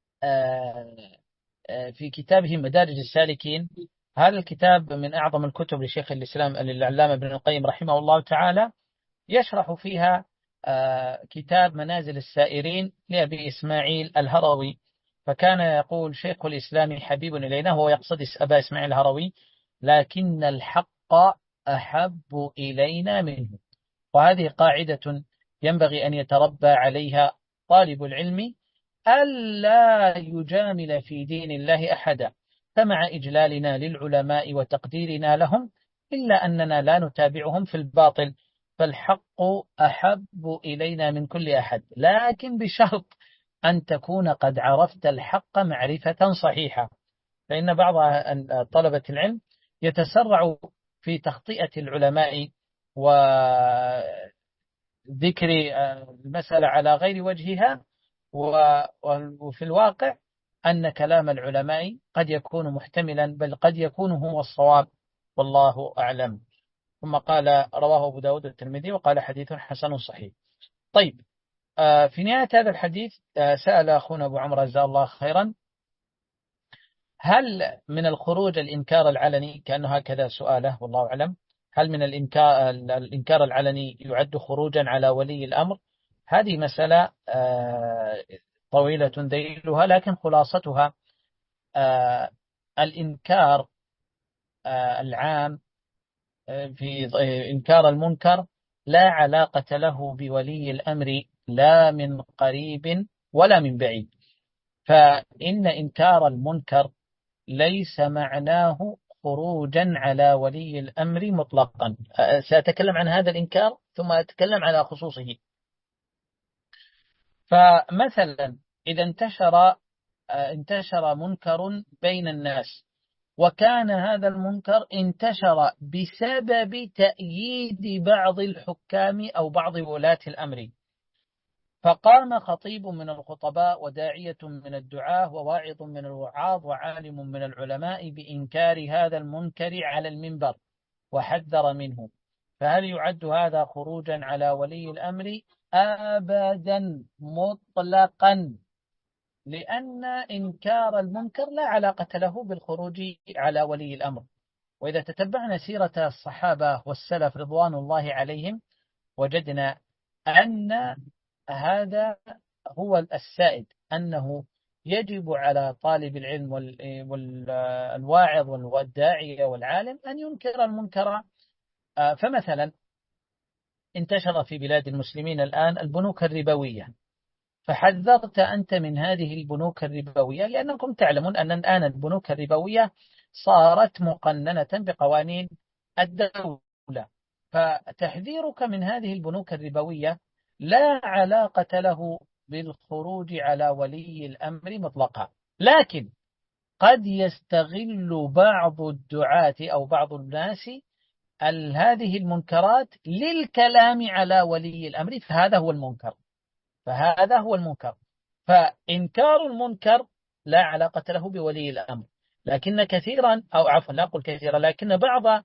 في كتابه مدارج السالكين، هذا الكتاب من أعظم الكتب لشيخ الإسلام العلامة ابن القيم رحمه الله تعالى، يشرح فيها كتاب منازل السائرين لأبي إسماعيل الهروي. فكان يقول شيخ الإسلام حبيب إلينا، هو يقصد أبا إسماعيل الهروي، لكن الحق أحب إلينا منه. وهذه قاعدة ينبغي أن يتربى عليها طالب العلم، ألا يجامل في دين الله أحدا. فمع إجلالنا للعلماء وتقديرنا لهم إلا أننا لا نتابعهم في الباطل، فالحق أحب إلينا من كل أحد، لكن بشرط أن تكون قد عرفت الحق معرفة صحيحة. فإن بعض طلبة العلم يتسرع في تخطئة العلماء وذكر المسألة على غير وجهها، وفي الواقع أن كلام العلماء قد يكون محتملا، بل قد يكون هو الصواب، والله أعلم. ثم قال رواه أبو داود الترمذي وقال حديث حسن صحيح. طيب، في نهاية هذا الحديث سأل أخونا أبو عمرو جزاه الله خيرا: هل من الخروج الإنكار العلني؟ كأنه هكذا سؤاله والله أعلم. هل من الإنكار, الإنكار العلني يعد خروجا على ولي الأمر؟ هذه مسألة طويلة ذيلها، لكن خلاصتها الإنكار العام في إنكار المنكر لا علاقة له بولي الأمر، لا من قريب ولا من بعيد. فإن إنكار المنكر ليس معناه خروجا على ولي الأمر مطلقا. سأتكلم عن هذا الإنكار ثم أتكلم على خصوصه. فمثلا إذا انتشر انتشر منكر بين الناس، وكان هذا المنكر انتشر بسبب تأييد بعض الحكام أو بعض ولاة الأمر، فقام خطيب من الخطباء وداعية من الدعاة وواعظ من الوعاظ وعالم من العلماء بإنكار هذا المنكر على المنبر وحذر منه، فهل يعد هذا خروجا على ولي الأمر؟ أبدا مطلقا، لأن إنكار المنكر لا علاقة له بالخروج على ولي الأمر. وإذا تتبعنا سيرة الصحابة والسلف رضوان الله عليهم وجدنا أن هذا هو السائد، أنه يجب على طالب العلم والواعظ والداعية والعالم أن ينكر المنكر. فمثلا انتشر في بلاد المسلمين الآن البنوك الربوية، فحذرت أنت من هذه البنوك الربوية، لأنكم تعلمون أن الآن البنوك الربوية صارت مقننة بقوانين الدولة، فتحذيرك من هذه البنوك الربوية لا علاقة له بالخروج على ولي الأمر مطلقا. لكن قد يستغل بعض الدعاة أو بعض الناس هذه المنكرات للكلام على ولي الأمر، فهذا هو المنكر فهذا هو المنكر. فإنكار المنكر لا علاقة له بولي الأمر، لكن كثيرا أو عفوا لا أقول كثيرا، لكن بعض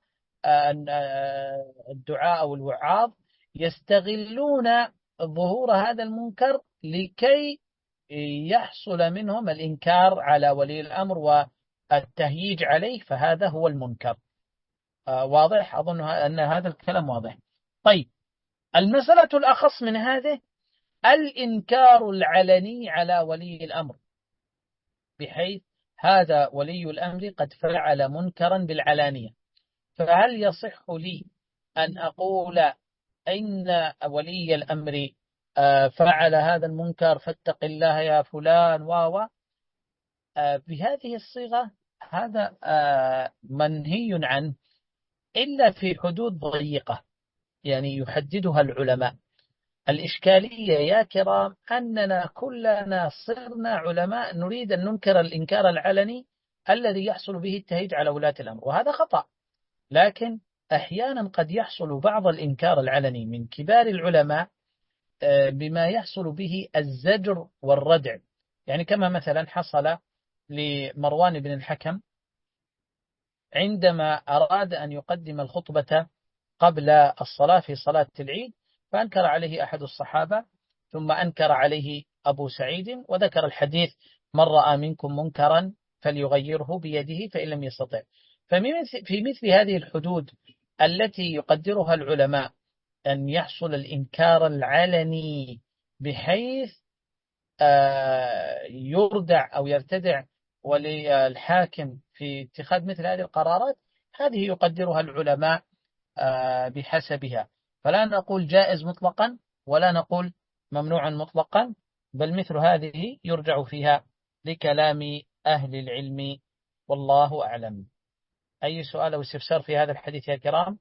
الدعاء أو الوعاظ يستغلون ظهور هذا المنكر لكي يحصل منهم الإنكار على ولي الأمر والتهييج عليه، فهذا هو المنكر. واضح؟ أظن أن هذا الكلام واضح. طيب، المسألة الأخص من هذه الإنكار العلني على ولي الأمر. بحيث هذا ولي الأمر قد فعل منكرا بالعلانية، فهل يصح لي أن أقول إن ولي الأمر فعل هذا المنكر فاتق الله يا فلان و بهذه الصيغة؟ هذا منهي عنه إلا في حدود ضيقة يعني يحددها العلماء. الإشكالية يا كرام أننا كلنا صرنا علماء نريد أن ننكر الإنكار العلني الذي يحصل به التهيج على ولاة الأمر، وهذا خطأ. لكن أحيانا قد يحصل بعض الإنكار العلني من كبار العلماء بما يحصل به الزجر والردع، يعني كما مثلا حصل لمروان بن الحكم عندما أراد أن يقدم الخطبة قبل الصلاة في صلاة العيد، فأنكر عليه أحد الصحابة، ثم أنكر عليه أبو سعيد، وذكر الحديث: من رأى منكم منكرا فليغيره بيده فإن لم يستطع. ففي مثل هذه الحدود التي يقدرها العلماء أن يحصل الإنكار العلني بحيث يردع أو يرتدع وللحاكم في اتخاذ مثل هذه القرارات، هذه يقدرها العلماء بحسبها. فلا نقول جائز مطلقا ولا نقول ممنوع مطلقا، بل مثل هذه يرجع فيها لكلام أهل العلم، والله أعلم. أي سؤال أو استفسار في هذا الحديث يا كرام؟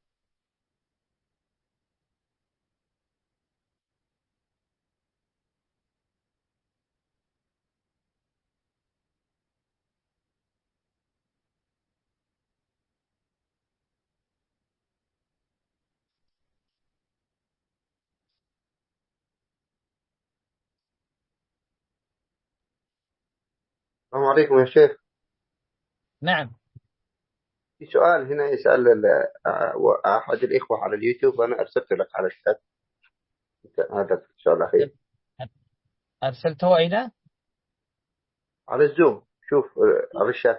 السلام عليكم يا شيخ. نعم. في سؤال هنا يسأل ال- أحد الإخوة على اليوتيوب، أنا أرسلت لك على الشات. هذا السؤال الأخير أرسلته أين؟ على الزوم، شوف على الشات.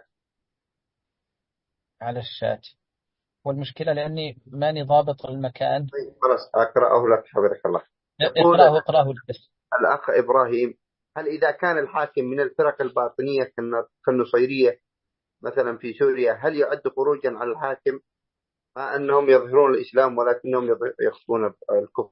على الشات. والمشكلة لأني ماني ضابط المكان. طيب خلاص أقرأه لك حفظك الله. يقول اقرأه اقرأه بس. الأخ إبراهيم: هل إذا كان الحاكم من الفرق الباطنية كالن- كالنصيرية مثلا في سوريا، هل يعد خروجا على الحاكم مع أنهم يظهرون الإسلام ولكنهم يظ- يخفون الكفر؟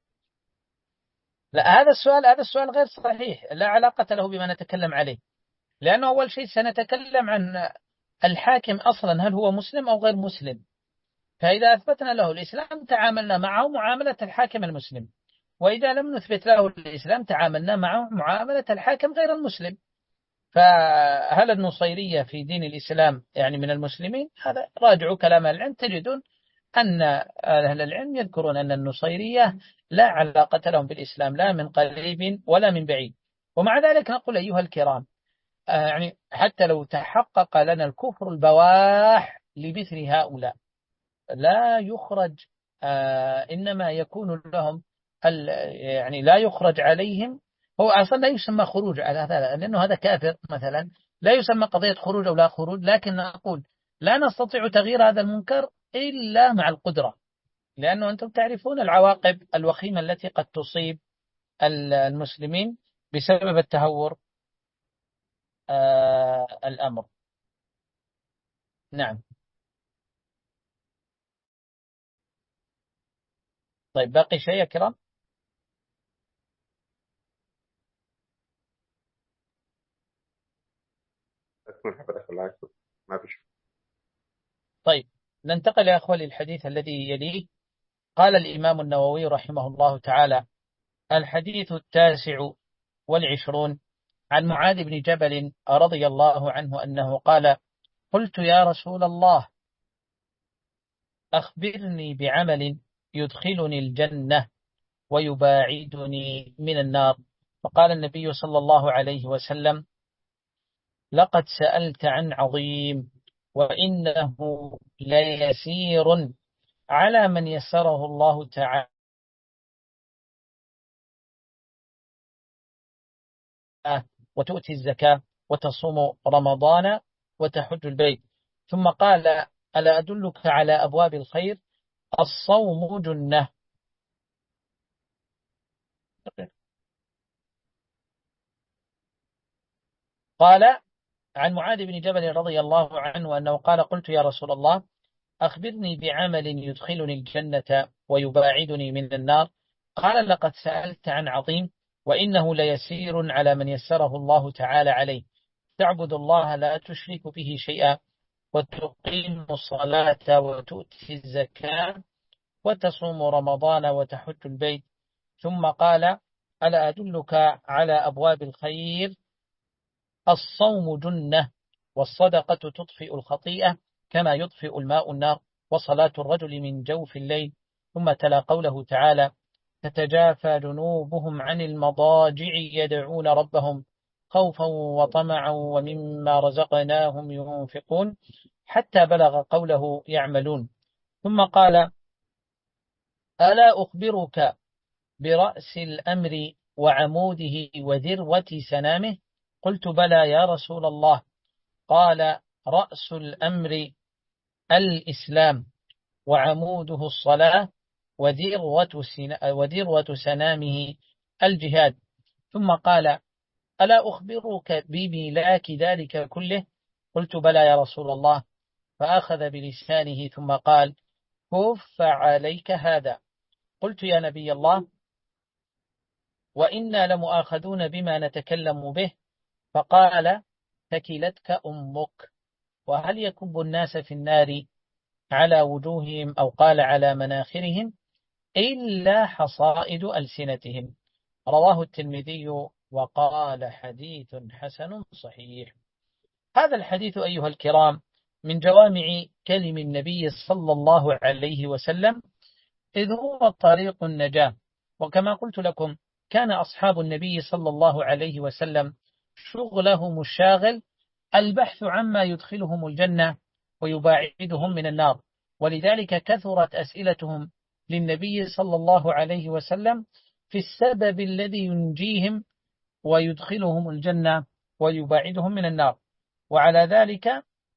لا، هذا السؤال هذا السؤال غير صحيح، لا علاقة له بما نتكلم عليه. لأنه أول شيء سنتكلم عن الحاكم أصلا هل هو مسلم أو غير مسلم. فإذا أثبتنا له الإسلام تعاملنا معه معاملة الحاكم المسلم، وإذا لم نثبت له الإسلام تعاملنا معه معاملة الحاكم غير المسلم. فهل النصيرية في دين الإسلام يعني من المسلمين؟ هذا راجعوا كلام العلم، تجدون أن أهل العلم يذكرون أن النصيرية لا علاقة لهم بالإسلام لا من قريب ولا من بعيد. ومع ذلك نقول أيها الكرام، يعني حتى لو تحقق لنا الكفر البواح لمثل هؤلاء لا يخرج، إنما يكون لهم يعني لا يخرج عليهم. هو أصلا لا يسمى خروج على هذا لأنه هذا كافر مثلا، لا يسمى قضية خروج أو لا خروج، لكن نقول لا نستطيع تغيير هذا المنكر إلا مع القدرة، لأنه أنتم تعرفون العواقب الوخيمة التي قد تصيب المسلمين بسبب التهور آه الأمر. نعم. طيب باقي شيء يا كرام؟ أكمل حفظك الله يكون. ما في شيء. طيب ننتقل يا أخوة للحديث الذي يليه. قال الإمام النووي رحمه الله تعالى: الحديث التاسع والعشرون عن معاذ بن جبل رضي الله عنه أنه قال: قلت يا رسول الله أخبرني بعمل يدخلني الجنة ويباعدني من النار. فقال النبي صلى الله عليه وسلم: لقد سألت عن عظيم، وإنه ليسير على من يسره الله تعالى وتؤتي الزكاة وتصوم رمضان وتحج البيت. ثم قال: ألا أدلك على أبواب الخير؟ الصوم جنة. قال: عن معاذ بن جبل رضي الله عنه أنه قال قلت يا رسول الله أخبرني بعمل يدخلني الجنة ويباعدني من النار. قال لقد سألت عن عظيم وإنه ليسير على من يسره الله تعالى عليه. تعبد الله لا تشرك به شيئا وتقيم الصلاة وتؤتي الزكاة وتصوم رمضان وتحج البيت. ثم قال ألا أدلك على أبواب الخير؟ الصوم جنة والصدقة تطفئ الخطيئة كما يطفئ الماء النار وصلاة الرجل من جوف الليل. ثم تلا قوله تعالى تتجافى جنوبهم عن المضاجع يدعون ربهم خوفا وطمعا ومما رزقناهم ينفقون حتى بلغ قوله يعملون. ثم قال ألا أخبرك برأس الأمر وعموده وذروة سنامه؟ قلت بلى يا رسول الله. قال رأس الأمر الإسلام وعموده الصلاة وذروة, وذروة سنامه الجهاد. ثم قال ألا أخبرك بملاك ذلك كله؟ قلت بلى يا رسول الله. فأخذ بلسانه ثم قال كف عليك هذا. قلت يا نبي الله وإنا لمؤاخذون بما نتكلم به. فقال ثكلتك أمك. وهل يكب الناس في النار على وجوههم أو قال على مناخرهم إلا حصائد ألسنتهم؟ رواه الترمذي وقال حديث حسن صحيح. هذا الحديث أيها الكرام من جوامع كلم النبي صلى الله عليه وسلم، إذ هو طريق النجاة. وكما قلت لكم كان أصحاب النبي صلى الله عليه وسلم شغلهم الشاغل البحث عما يدخلهم الجنة ويباعدهم من النار، ولذلك كثرت أسئلتهم للنبي صلى الله عليه وسلم في السبب الذي ينجيهم ويدخلهم الجنة ويباعدهم من النار. وعلى ذلك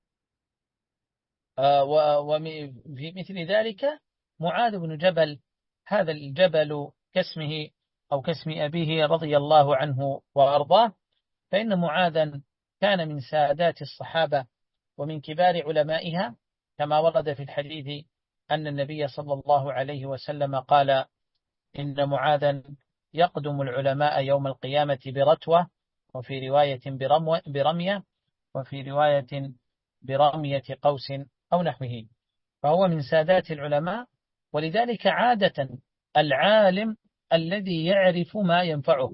وفي مثل ذلك معاذ بن جبل، هذا الجبل كاسمه أو كاسم أبيه رضي الله عنه وأرضاه، فإن معاذا كان من سادات الصحابة ومن كبار علمائها، كما ورد في الحديث أن النبي صلى الله عليه وسلم قال إن معاذا يقدم العلماء يوم القيامة برتوة، وفي رواية برمية، وفي رواية برمية قوس أو نحوه، فهو من سادات العلماء. ولذلك عادة العالم الذي يعرف ما ينفعه،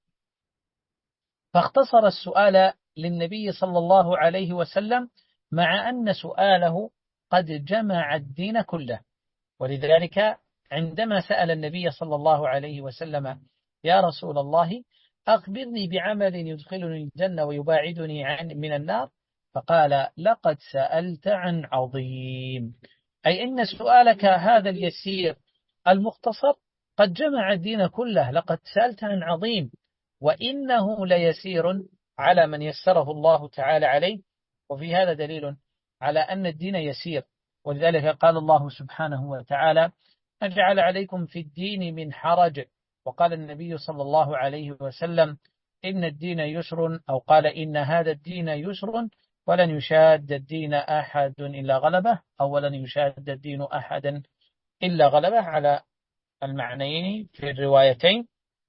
فاختصر السؤال للنبي صلى الله عليه وسلم مع أن سؤاله قد جمع الدين كله. ولذلك عندما سأل النبي صلى الله عليه وسلم يا رسول الله أخبرني بعمل يدخلني الجنة ويباعدني عن من النار، فقال لقد سألت عن عظيم، أي إن سؤالك هذا اليسير المختصر قد جمع الدين كله. لقد سألت عن عظيم وإنه ليسير على من يسره الله تعالى عليه. وفي هذا دليل على أن الدين يسير، ولذلك قال الله سبحانه وتعالى أجعل عليكم في الدين من حرج. وقال النبي صلى الله عليه وسلم إن الدين يسر، أو قال إن هذا الدين يسر ولن يشاد الدين أحد إلا غلبه، أو ولن يشاد الدين أحدا إلا غلبه، على المعنيين في الروايتين.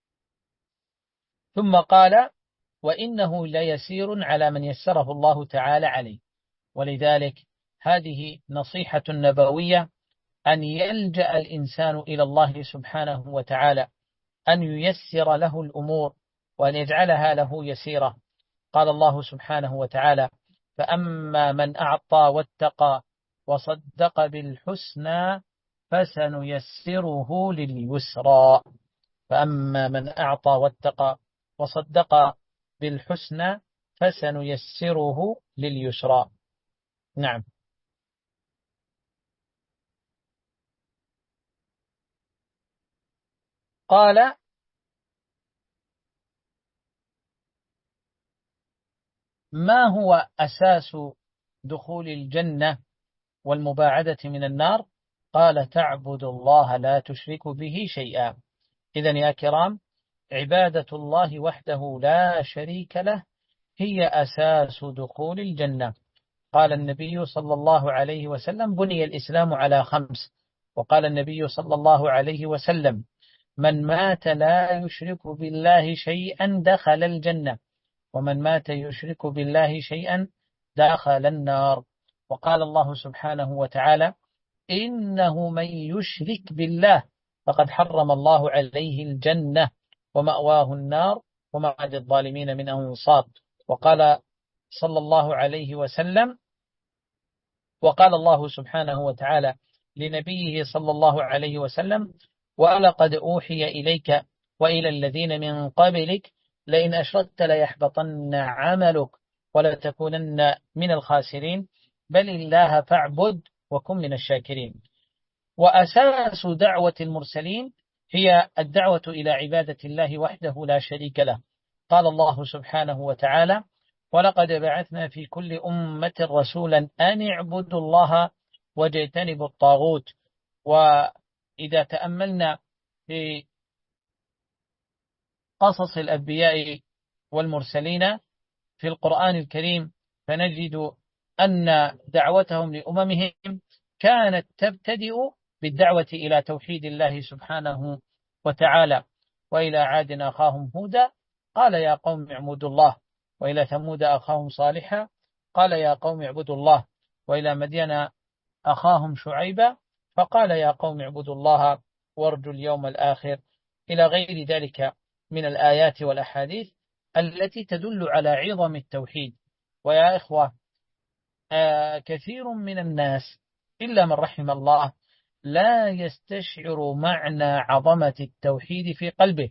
ثم قال وإنه ليسير على من يسره الله تعالى عليه. ولذلك هذه نصيحة نبوية أن يلجأ الإنسان إلى الله سبحانه وتعالى، أن ييسر له الأمور وأن يجعلها له يسيرة. قال الله سبحانه وتعالى فأما من أعطى واتقى وصدق بالحسنى فسنيسره لليسرى. فأما من أعطى واتقى وصدق بالحسنى فسنيسره لليسرى. نعم. قال ما هو أساس دخول الجنة والمباعدة من النار؟ قال تعبد الله لا تشرك به شيئا. إذن يا كرام، عبادة الله وحده لا شريك له هي أساس دخول الجنة. قال النبي صلى الله عليه وسلم: بني الإسلام على خمس. وقال النبي صلى الله عليه وسلم: من مات لا يشرك بالله شيئا دخل الجنة، ومن مات يشرك بالله شيئا دخل النار. وقال الله سبحانه وتعالى: إنه من يشرك بالله فقد حرم الله عليه الجنة ومأواه النار وما للظالمين من أنصار. وقال صلى الله عليه وسلم وقال الله سبحانه وتعالى لنبيه صلى الله عليه وسلم: ولقد أوحي إليك وإلى الذين من قبلك لئن أشركت ليحبطن عملك ولتكونن من الخاسرين بل الله فاعبد وكن من الشاكرين. وأساس دعوة المرسلين هي الدعوة إلى عبادة الله وحده لا شريك له. قال الله سبحانه وتعالى: ولقد بعثنا في كل أمة رسولا أن اعبدوا الله واجتنبوا الطاغوت. وإذا تأملنا في قصص الأنبياء والمرسلين في القرآن الكريم فنجد أن دعوتهم لأممهم كانت تبتدئ بالدعوة إلى توحيد الله سبحانه وتعالى. وإلى عاد أخاهم هودا قال يا قوم اعبدوا الله، وإلى ثمود أخاهم صالحا قال يا قوم اعبدوا الله، وإلى مدين أخاهم شعيبا فقال يا قوم اعبدوا الله وارجوا اليوم الآخر، إلى غير ذلك من الآيات والأحاديث التي تدل على عظم التوحيد. ويا إخوة، آه كثير من الناس إلا من رحم الله لا يستشعر معنى عظمة التوحيد في قلبه،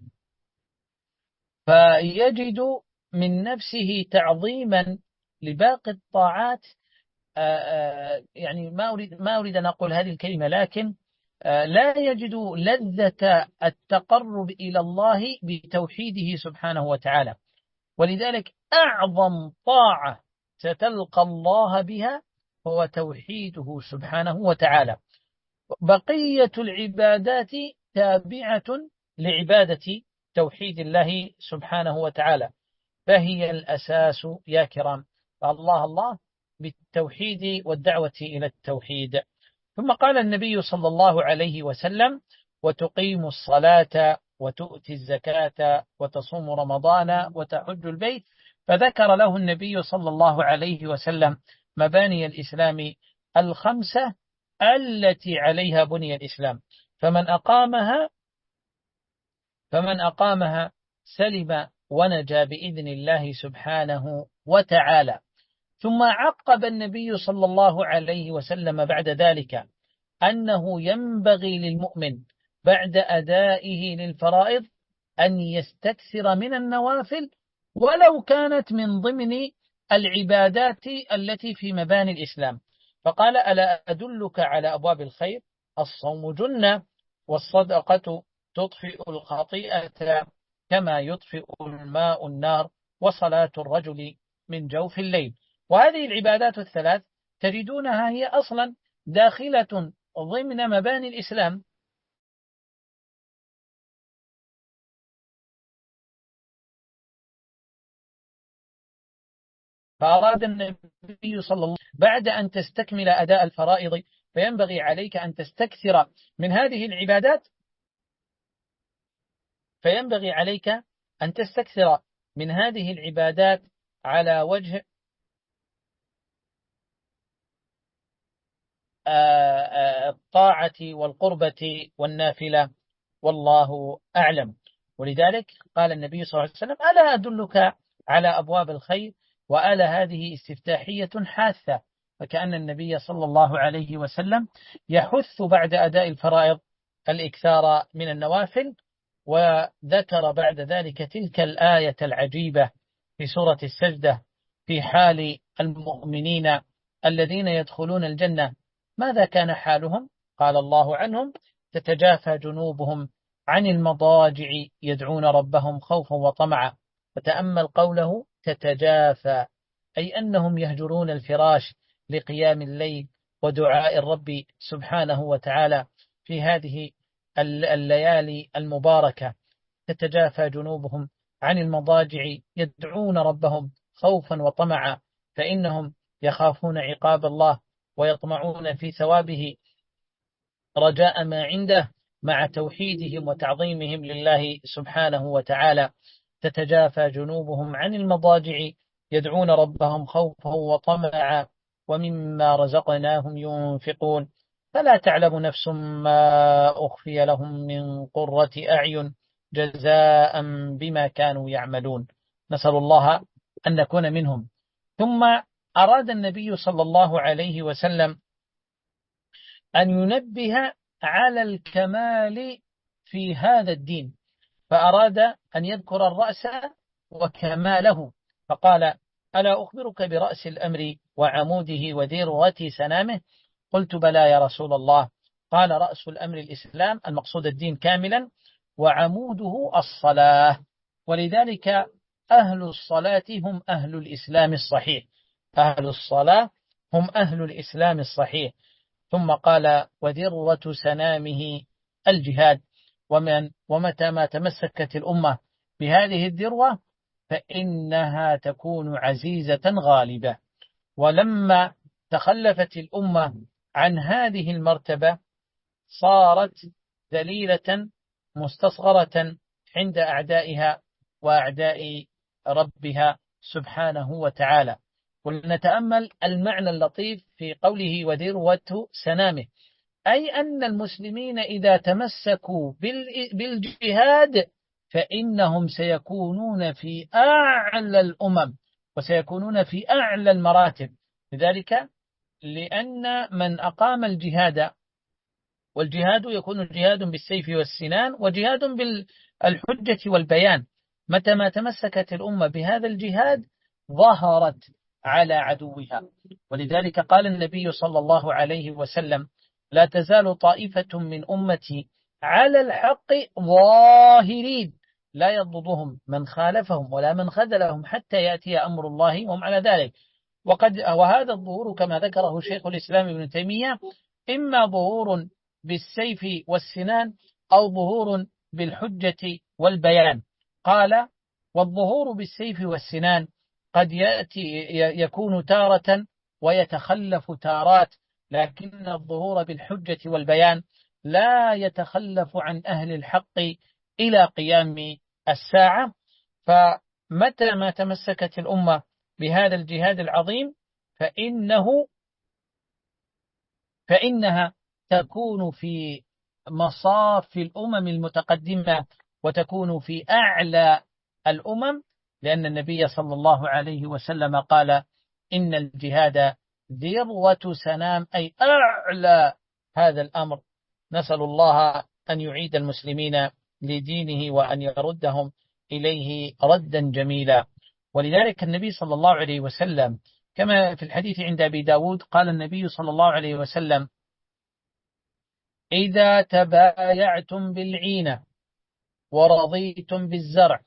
فيجد من نفسه تعظيما لباقي الطاعات. آه آه يعني ما أريد ما أريد أن أقول هذه الكلمة، لكن آه لا يجد لذة التقرب إلى الله بتوحيده سبحانه وتعالى. ولذلك أعظم طاعة ستلقى الله بها هو توحيده سبحانه وتعالى. بقية العبادات تابعة لعبادة توحيد الله سبحانه وتعالى، فهي الأساس يا كرام. الله الله بالتوحيد والدعوة إلى التوحيد. ثم قال النبي صلى الله عليه وسلم: وتقيم الصلاة وتؤتي الزكاة وتصوم رمضان وتحج البيت. فذكر له النبي صلى الله عليه وسلم مباني الإسلام الخمسة التي عليها بني الإسلام، فمن أقامها فمن أقامها سلم ونجا بإذن الله سبحانه وتعالى. ثم عقب النبي صلى الله عليه وسلم بعد ذلك أنه ينبغي للمؤمن بعد أدائه للفرائض أن يستكثر من النوافل ولو كانت من ضمن العبادات التي في مباني الإسلام. فقال: ألا أدلك على أبواب الخير؟ الصوم جنة، والصدقة تطفئ الخطيئة كما يطفئ الماء النار، وصلاة الرجل من جوف الليل. وهذه العبادات الثلاث تجدونها هي أصلا داخلة ضمن مباني الإسلام. فأراد النبي صلى الله عليه وسلم بعد أن تستكمل أداء الفرائض فينبغي عليك أن تستكثر من هذه العبادات فينبغي عليك أن تستكثر من هذه العبادات على وجه الطاعة والقربة والنافلة، والله أعلم. ولذلك قال النبي صلى الله عليه وسلم: ألا أدلك على أبواب الخير؟ وألا هذه استفتاحية حاثة. فكأن النبي صلى الله عليه وسلم يحث بعد أداء الفرائض الإكثار من النوافل. وذكر بعد ذلك تلك الآية العجيبة في سورة السجدة في حال المؤمنين الذين يدخلون الجنة ماذا كان حالهم؟ قال الله عنهم: تتجافى جنوبهم عن المضاجع يدعون ربهم خوفا وطمعا. وتأمل قوله تتجافى، أي أنهم يهجرون الفراش لقيام الليل ودعاء الرب سبحانه وتعالى في هذه الليالي المباركة. تتجافى جنوبهم عن المضاجع يدعون ربهم خوفا وطمعا، فإنهم يخافون عقاب الله ويطمعون في ثوابه رجاء ما عنده، مع توحيدهم وتعظيمهم لله سبحانه وتعالى. تتجافى جنوبهم عن المضاجع يدعون ربهم خوفا وطمعا ومما رزقناهم ينفقون. فلا تعلم نفس ما أخفي لهم من قرة أعين جزاء بما كانوا يعملون. نسأل الله أن نكون منهم. ثم أراد النبي صلى الله عليه وسلم أن ينبه على الكمال في هذا الدين، فأراد أن يذكر الرأس وكماله، فقال: ألا أخبرك برأس الأمر وعموده وذروة سنامه؟ قلت: بلى يا رسول الله. قال: رأس الأمر الإسلام، المقصود الدين كاملا، وعموده الصلاة. ولذلك أهل الصلاة هم أهل الإسلام الصحيح، أهل الصلاة هم أهل الإسلام الصحيح. ثم قال: وذروة سنامه الجهاد. ومن ومتى ما تمسكت الأمة بهذه الذروة فإنها تكون عزيزة غالبة. ولما تخلفت الأمة عن هذه المرتبة صارت ذليلة مستصغرة عند أعدائها وأعداء ربها سبحانه وتعالى. ولنتأمل المعنى اللطيف في قوله وذروة سنامه، أي أن المسلمين إذا تمسكوا بالجهاد فإنهم سيكونون في أعلى الأمم وسيكونون في أعلى المراتب. لذلك لأن من أقام الجهاد، والجهاد يكون جهاد بالسيف والسنان وجهاد بالحجة والبيان، متى ما تمسكت الأمة بهذا الجهاد ظهرت على عدوها. ولذلك قال النبي صلى الله عليه وسلم: لا تزال طائفة من أمتي على الحق ظاهرين لا يضرهم من خالفهم ولا من خذلهم حتى يأتي أمر الله وهم على ذلك. وقد وهذا الظهور كما ذكره شيخ الإسلام ابن تيمية إما ظهور بالسيف والسنان أو ظهور بالحجة والبيان. قال: والظهور بالسيف والسنان قد يأتي يكون تارة ويتخلف تارات، لكن الظهور بالحجة والبيان لا يتخلف عن أهل الحق إلى قيام الساعة. فمتى ما تمسكت الأمة بهذا الجهاد العظيم فإنه فإنها تكون في مصاف الأمم المتقدمة وتكون في أعلى الأمم، لأن النبي صلى الله عليه وسلم قال: إن الجهاد ذروة سنام، أي أعلى هذا الأمر. نسأل الله أن يعيد المسلمين لدينه وأن يردهم إليه ردا جميلا. ولذلك النبي صلى الله عليه وسلم كما في الحديث عند أبي داود قال النبي صلى الله عليه وسلم: إذا تبايعتم بالعينة ورضيتم بالزرع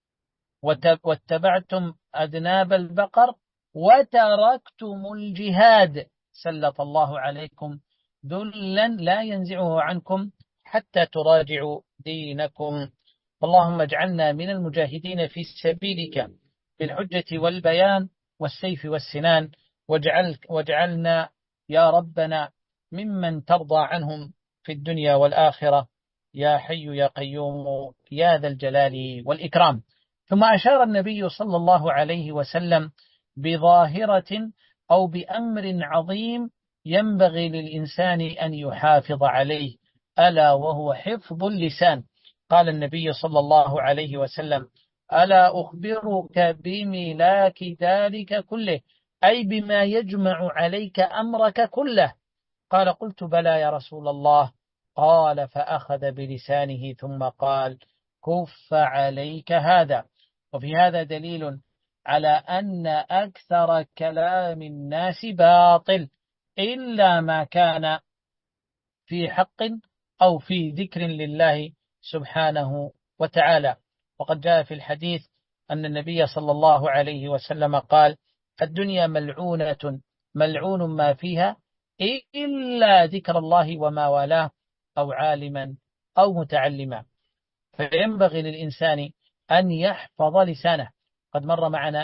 واتبعتم أذناب البقر وتركتم الجهاد سلط الله عليكم ذلا لا ينزعه عنكم حتى تراجعوا دينكم. اللهم اجعلنا من المجاهدين في سبيلك بالحجة والبيان والسيف والسنان، واجعل واجعلنا يا ربنا ممن ترضى عنهم في الدنيا والآخرة يا حي يا قيوم يا ذا الجلال والإكرام. ثم أشار النبي صلى الله عليه وسلم بظاهرة أو بأمر عظيم ينبغي للإنسان أن يحافظ عليه، ألا وهو حفظ اللسان. قال النبي صلى الله عليه وسلم: ألا أخبرك بملاك ذلك كله، أي بما يجمع عليك أمرك كله؟ قال: قلت: بلى يا رسول الله. قال: فأخذ بلسانه ثم قال: كف عليك هذا. وفي هذا دليل على أن أكثر كلام الناس باطل إلا ما كان في حق أو في ذكر لله سبحانه وتعالى. وقد جاء في الحديث أن النبي صلى الله عليه وسلم قال: الدنيا ملعونة ملعون ما فيها إلا ذكر الله وما والاه أو عالما أو متعلما. فينبغي للإنسان أن يحفظ لسانه. قد مر معنا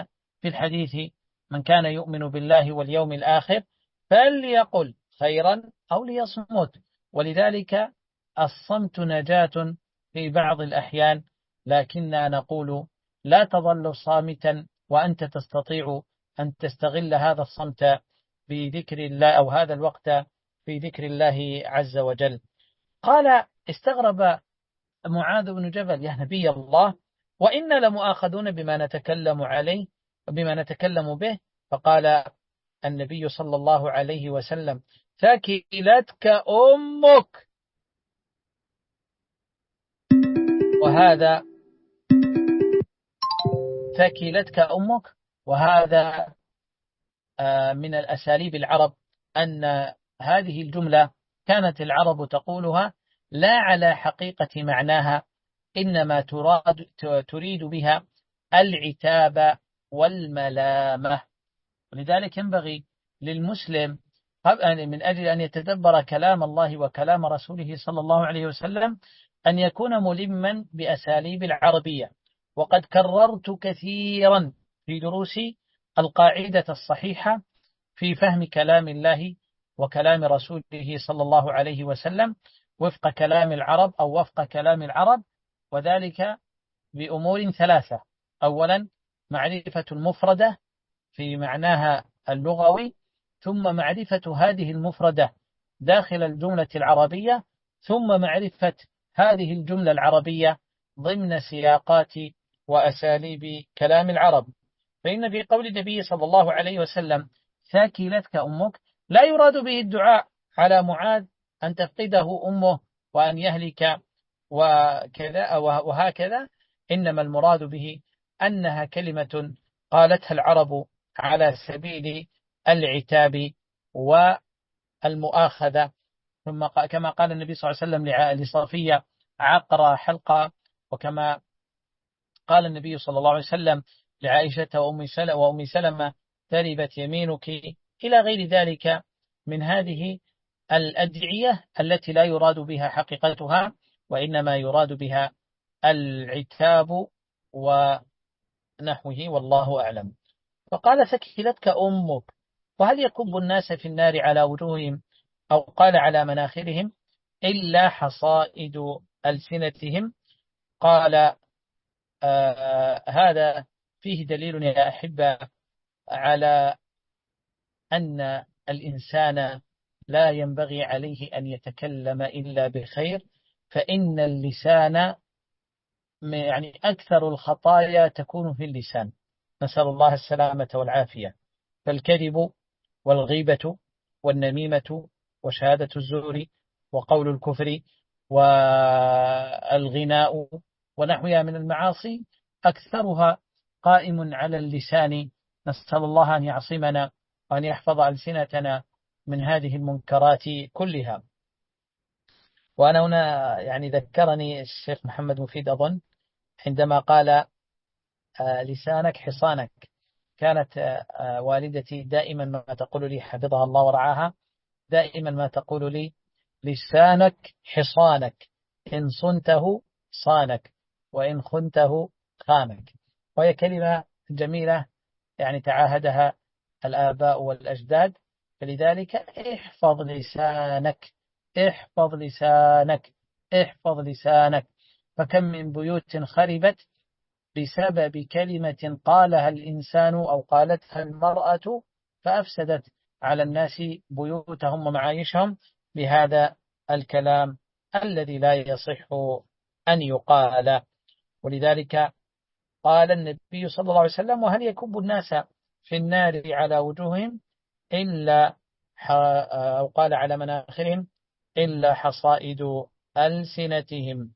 في الحديث: من كان يؤمن بالله واليوم الآخر فليقل خيرا أو ليصمت. ولذلك الصمت نجاة في بعض الأحيان، لكننا نقول لا تظل صامتا وأنت تستطيع أن تستغل هذا الصمت بذكر الله، أو هذا الوقت في ذكر الله عز وجل. قال: استغرب معاذ بن جبل: يا نبي الله، وإنا لمؤاخذون بما نتكلم عليه وبما نتكلم به. فقال النبي صلى الله عليه وسلم: ثكلتك أمك. وهذا ثكلتك أمك وهذا من الأساليب العرب، أن هذه الجملة كانت العرب تقولها لا على حقيقة معناها، إنما تراد تريد بها العتاب والملامة. ولذلك ينبغي للمسلم من أجل أن يتدبر كلام الله وكلام رسوله صلى الله عليه وسلم أن يكون ملما بأساليب العربية. وقد كررت كثيرا في دروسي القاعدة الصحيحة في فهم كلام الله وكلام رسوله صلى الله عليه وسلم وفق كلام العرب أو وفق كلام العرب، وذلك بأمور ثلاثة: أولا معرفة المفردة في معناها اللغوي، ثم معرفة هذه المفردة داخل الجملة العربية، ثم معرفة هذه الجملة العربية ضمن سياقات وأساليب كلام العرب. فإن في قول النبي صلى الله عليه وسلم: ثاكلتك أمك، لا يراد به الدعاء على معاذ أن تفقده أمه وأن يهلك وكذا وهكذا، إنما المراد به أنها كلمة قالتها العرب على سبيل العتاب والمؤاخذة. ثم كما قال النبي صلى الله عليه وسلم لصافية: عقر حلقة، وكما قال النبي صلى الله عليه وسلم لعائشة وأم سلمة, وأم سلمة: تربت يمينك، إلى غير ذلك من هذه الأدعية التي لا يراد بها حقيقتها، وإنما يراد بها العتاب ونحوه، والله أعلم. فقال: ثكلتك أمك. وهل يكب الناس في النار على وجوههم، أو قال على مناخرهم، إلا حصائد ألسنتهم؟ قال: آه هذا فيه دليل يا أحبة على أن الإنسان لا ينبغي عليه أن يتكلم إلا بخير، فإن اللسان يعني أكثر الخطايا تكون في اللسان، نسأل الله السلامة والعافية. فالكذب والغيبة والنميمة وشهادة الزور وقول الكفر والغناء ونحوها من المعاصي أكثرها قائم على اللسان، نسأل الله أن يعصمنا وأن يحفظ ألسنتنا من هذه المنكرات كلها. وأنا هنا يعني ذكرني الشيخ محمد مفيد أظن عندما قال: لسانك حصانك. كانت والدتي دائما ما تقول لي حفظها الله ورعاها، دائما ما تقول لي: لسانك حصانك، إن صنته صانك وإن خنته خانك. وهي كلمة جميلة يعني تعاهدها الآباء والأجداد. فلذلك احفظ لسانك، احفظ لسانك، احفظ لسانك. فكم من بيوت خربت بسبب كلمة قالها الإنسان أو قالتها المرأة فأفسدت على الناس بيوتهم ومعايشهم بهذا الكلام الذي لا يصح أن يقال. ولذلك قال النبي صلى الله عليه وسلم: وهل يكب الناس في النار على وجوههم إلا أو قال على مناخرهم إلا حصائد ألسنتهم.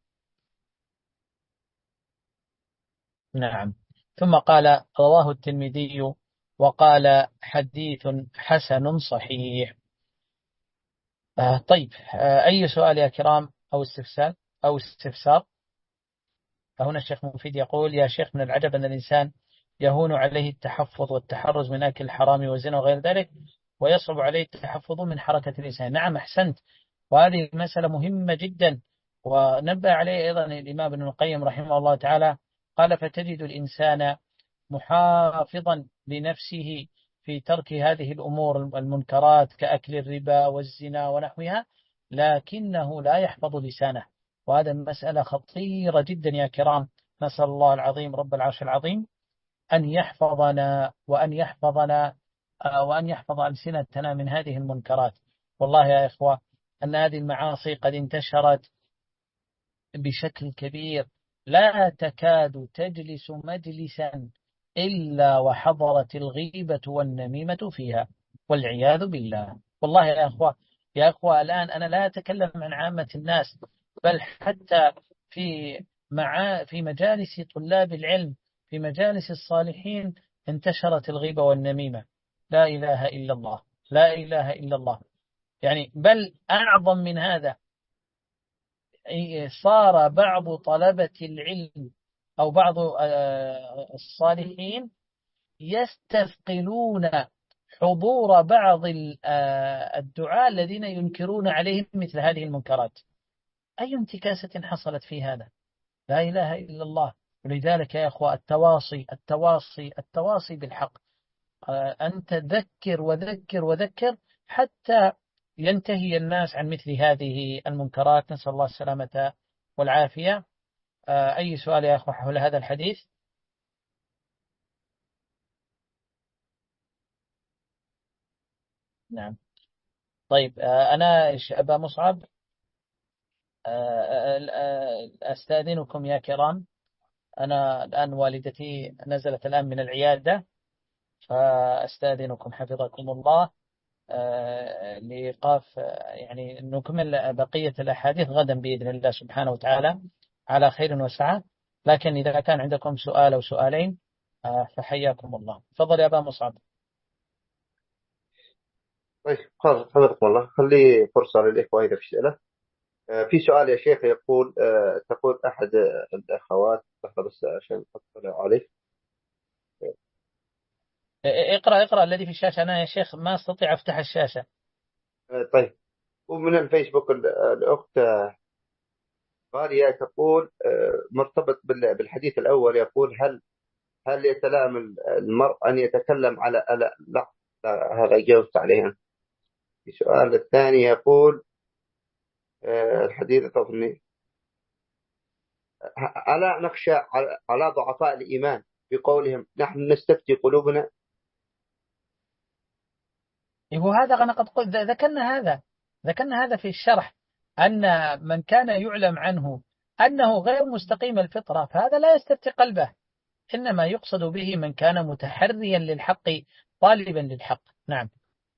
نعم. ثم قال: رواه الترمذي وقال: حديث حسن صحيح. آه طيب، آه أي سؤال يا كرام أو استفسار أو استفسار؟ فهنا الشيخ مفيد يقول: يا شيخ، من العجب أن الإنسان يهون عليه التحفظ والتحرز من أكل الحرام والزنا وغير ذلك، ويصعب عليه التحفظ من حركة اللسان. نعم، أحسنت، وهذه المسألة مهمة جدا، ونبه عليه أيضا الإمام ابن القيم رحمه الله تعالى، قال: فتجد الإنسان محافظا لنفسه في ترك هذه الأمور المنكرات كأكل الربا والزنا ونحوها، لكنه لا يحفظ لسانه. وهذا مسألة خطيرة جدا يا كرام. نسأل الله العظيم رب العرش العظيم أن يحفظنا وأن يحفظنا وأن يحفظ ألسنتنا من هذه المنكرات. والله يا إخوة أن هذه المعاصي قد انتشرت بشكل كبير، لا تكاد تجلس مجلسا إلا وحضرت الغيبة والنميمة فيها، والعياذ بالله. والله يا أخوة يا أخوة الآن أنا لا أتكلم عن عامة الناس، بل حتى في مع في مجالس طلاب العلم، في مجالس الصالحين انتشرت الغيبة والنميمة. لا إله إلا الله، لا إله إلا الله. يعني بل أعظم من هذا، صار بعض طلبة العلم أو بعض الصالحين يستثقلون حضور بعض الدعاة الذين ينكرون عليهم مثل هذه المنكرات. أي انتكاسة حصلت في هذا؟ لا إله إلا الله. ولذلك يا أخوة التواصي التواصي التواصي بالحق، أن تذكر وذكر وذكر حتى ينتهي الناس عن مثل هذه المنكرات. نسأل الله السلامة والعافية. أي سؤال يا أخوة حول هذا الحديث؟ نعم. طيب أنا أبا مصعب أستأذنكم يا كرام، أنا الآن والدتي نزلت الآن من العيادة، فأستأذنكم حفظكم الله لإيقاف، يعني نكمل بقية الأحاديث غدا بإذن الله سبحانه وتعالى على خير وسعة. لكن إذا كان عندكم سؤال أو سؤالين فحياكم الله. تفضل يا أبا مصعب. طيب خلاص حفظكم الله، خلي فرصة للإخوة إذا في أسئلة. في سؤال يا شيخ يقول، تقول أحد الأخوات، بس عشان أطلع عليه. اقرأ اقرأ الذي في الشاشة، أنا يا شيخ ما أستطيع أفتح الشاشة. طيب. ومن الفيسبوك الأخت غالية تقول مرتبط بالحديث الأول، يقول هل هل يتلائم المرء أن يتكلم على ألا لا, لا هذا جاوبت عليها. السؤال الثاني يقول الحديث طفني، ألا نخشى على ضعفاء الإيمان بقولهم نحن نستفتي قلوبنا؟ هو هذا أنا قد قلت ذكرنا هذا ذكرنا هذا في الشرح، أن من كان يعلم عنه أنه غير مستقيم الفطرة فهذا لا يستفتي قلبه، إنما يقصد به من كان متحريا للحق طالبا للحق. نعم.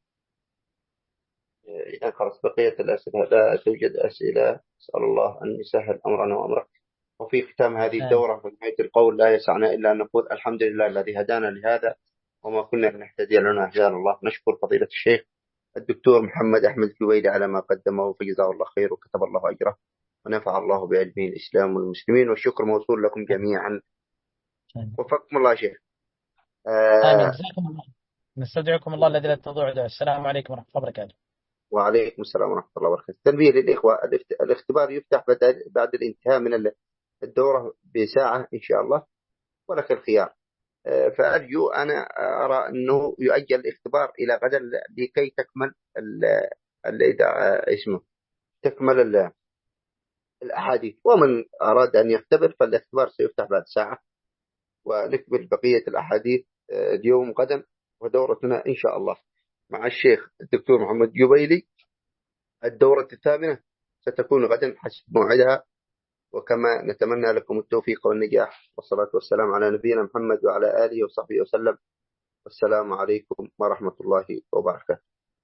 يعني خلاص بقية الأسئلة لا توجد أسئلة، أسأل الله أن يسهل أمرنا وأمرك. وفي ختام هذه آه. الدورة في نهاية القول لا يسعنا إلا أن نقول الحمد لله الذي هدانا لهذا وما كنا لنهتدي لنا هدانا الله. نشكر فضيلة الشيخ الدكتور محمد أحمد الجويلي على ما قدمه، فجزاه الله خير وكتب الله أجره ونفع الله بعلمه الإسلام والمسلمين، والشكر موصول لكم جميعا. وفقكم الله شيخ. آمين. آه جزاكم الله. نستودعكم الله الذي لا تضيع دعاء. السلام عليكم ورحمة الله وبركاته. وعليكم السلام ورحمة الله وبركاته. تنبيه للإخوة، الاختبار يفتح بعد الانتهاء من الدورة بساعة إن شاء الله، ولك الخيار. فأرجو أنا أرى أنه يؤجل الاختبار إلى غدا لكي تكمل ال ال اسمه تكمل ال الأحاديث. ومن أراد أن يختبر فالاختبار سيفتح بعد ساعة، ونكمل بقية الأحاديث اليوم غدا، ودورتنا إن شاء الله مع الشيخ الدكتور محمد جبيلي الدورة الثامنة ستكون غدا حسب موعدها. وكما نتمنى لكم التوفيق والنجاح، والصلاة والسلام على نبينا محمد وعلى آله وصحبه وسلم. والسلام عليكم ورحمة الله وبركاته.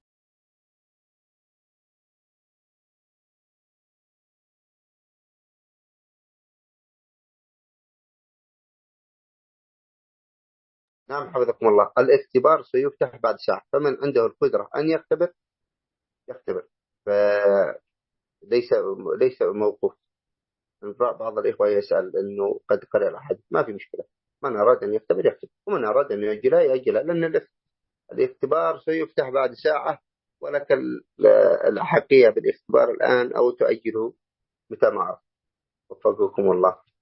نعم حفظكم الله، الاختبار سيفتح بعد ساعة، فمن عنده القدرة أن يختبر يختبر، فليس ليس موقوف. بعض الإخوة يسأل أنه قد قرأ الأحد، ما في مشكلة، من أراد أن يختبر يختبر، ومن أراد أن يأجلها يأجلها، لأن الاختبار سيفتح بعد ساعة، ولك الأحقية بالاختبار الآن أو تؤجله متى ما عرفت. وفقكم الله.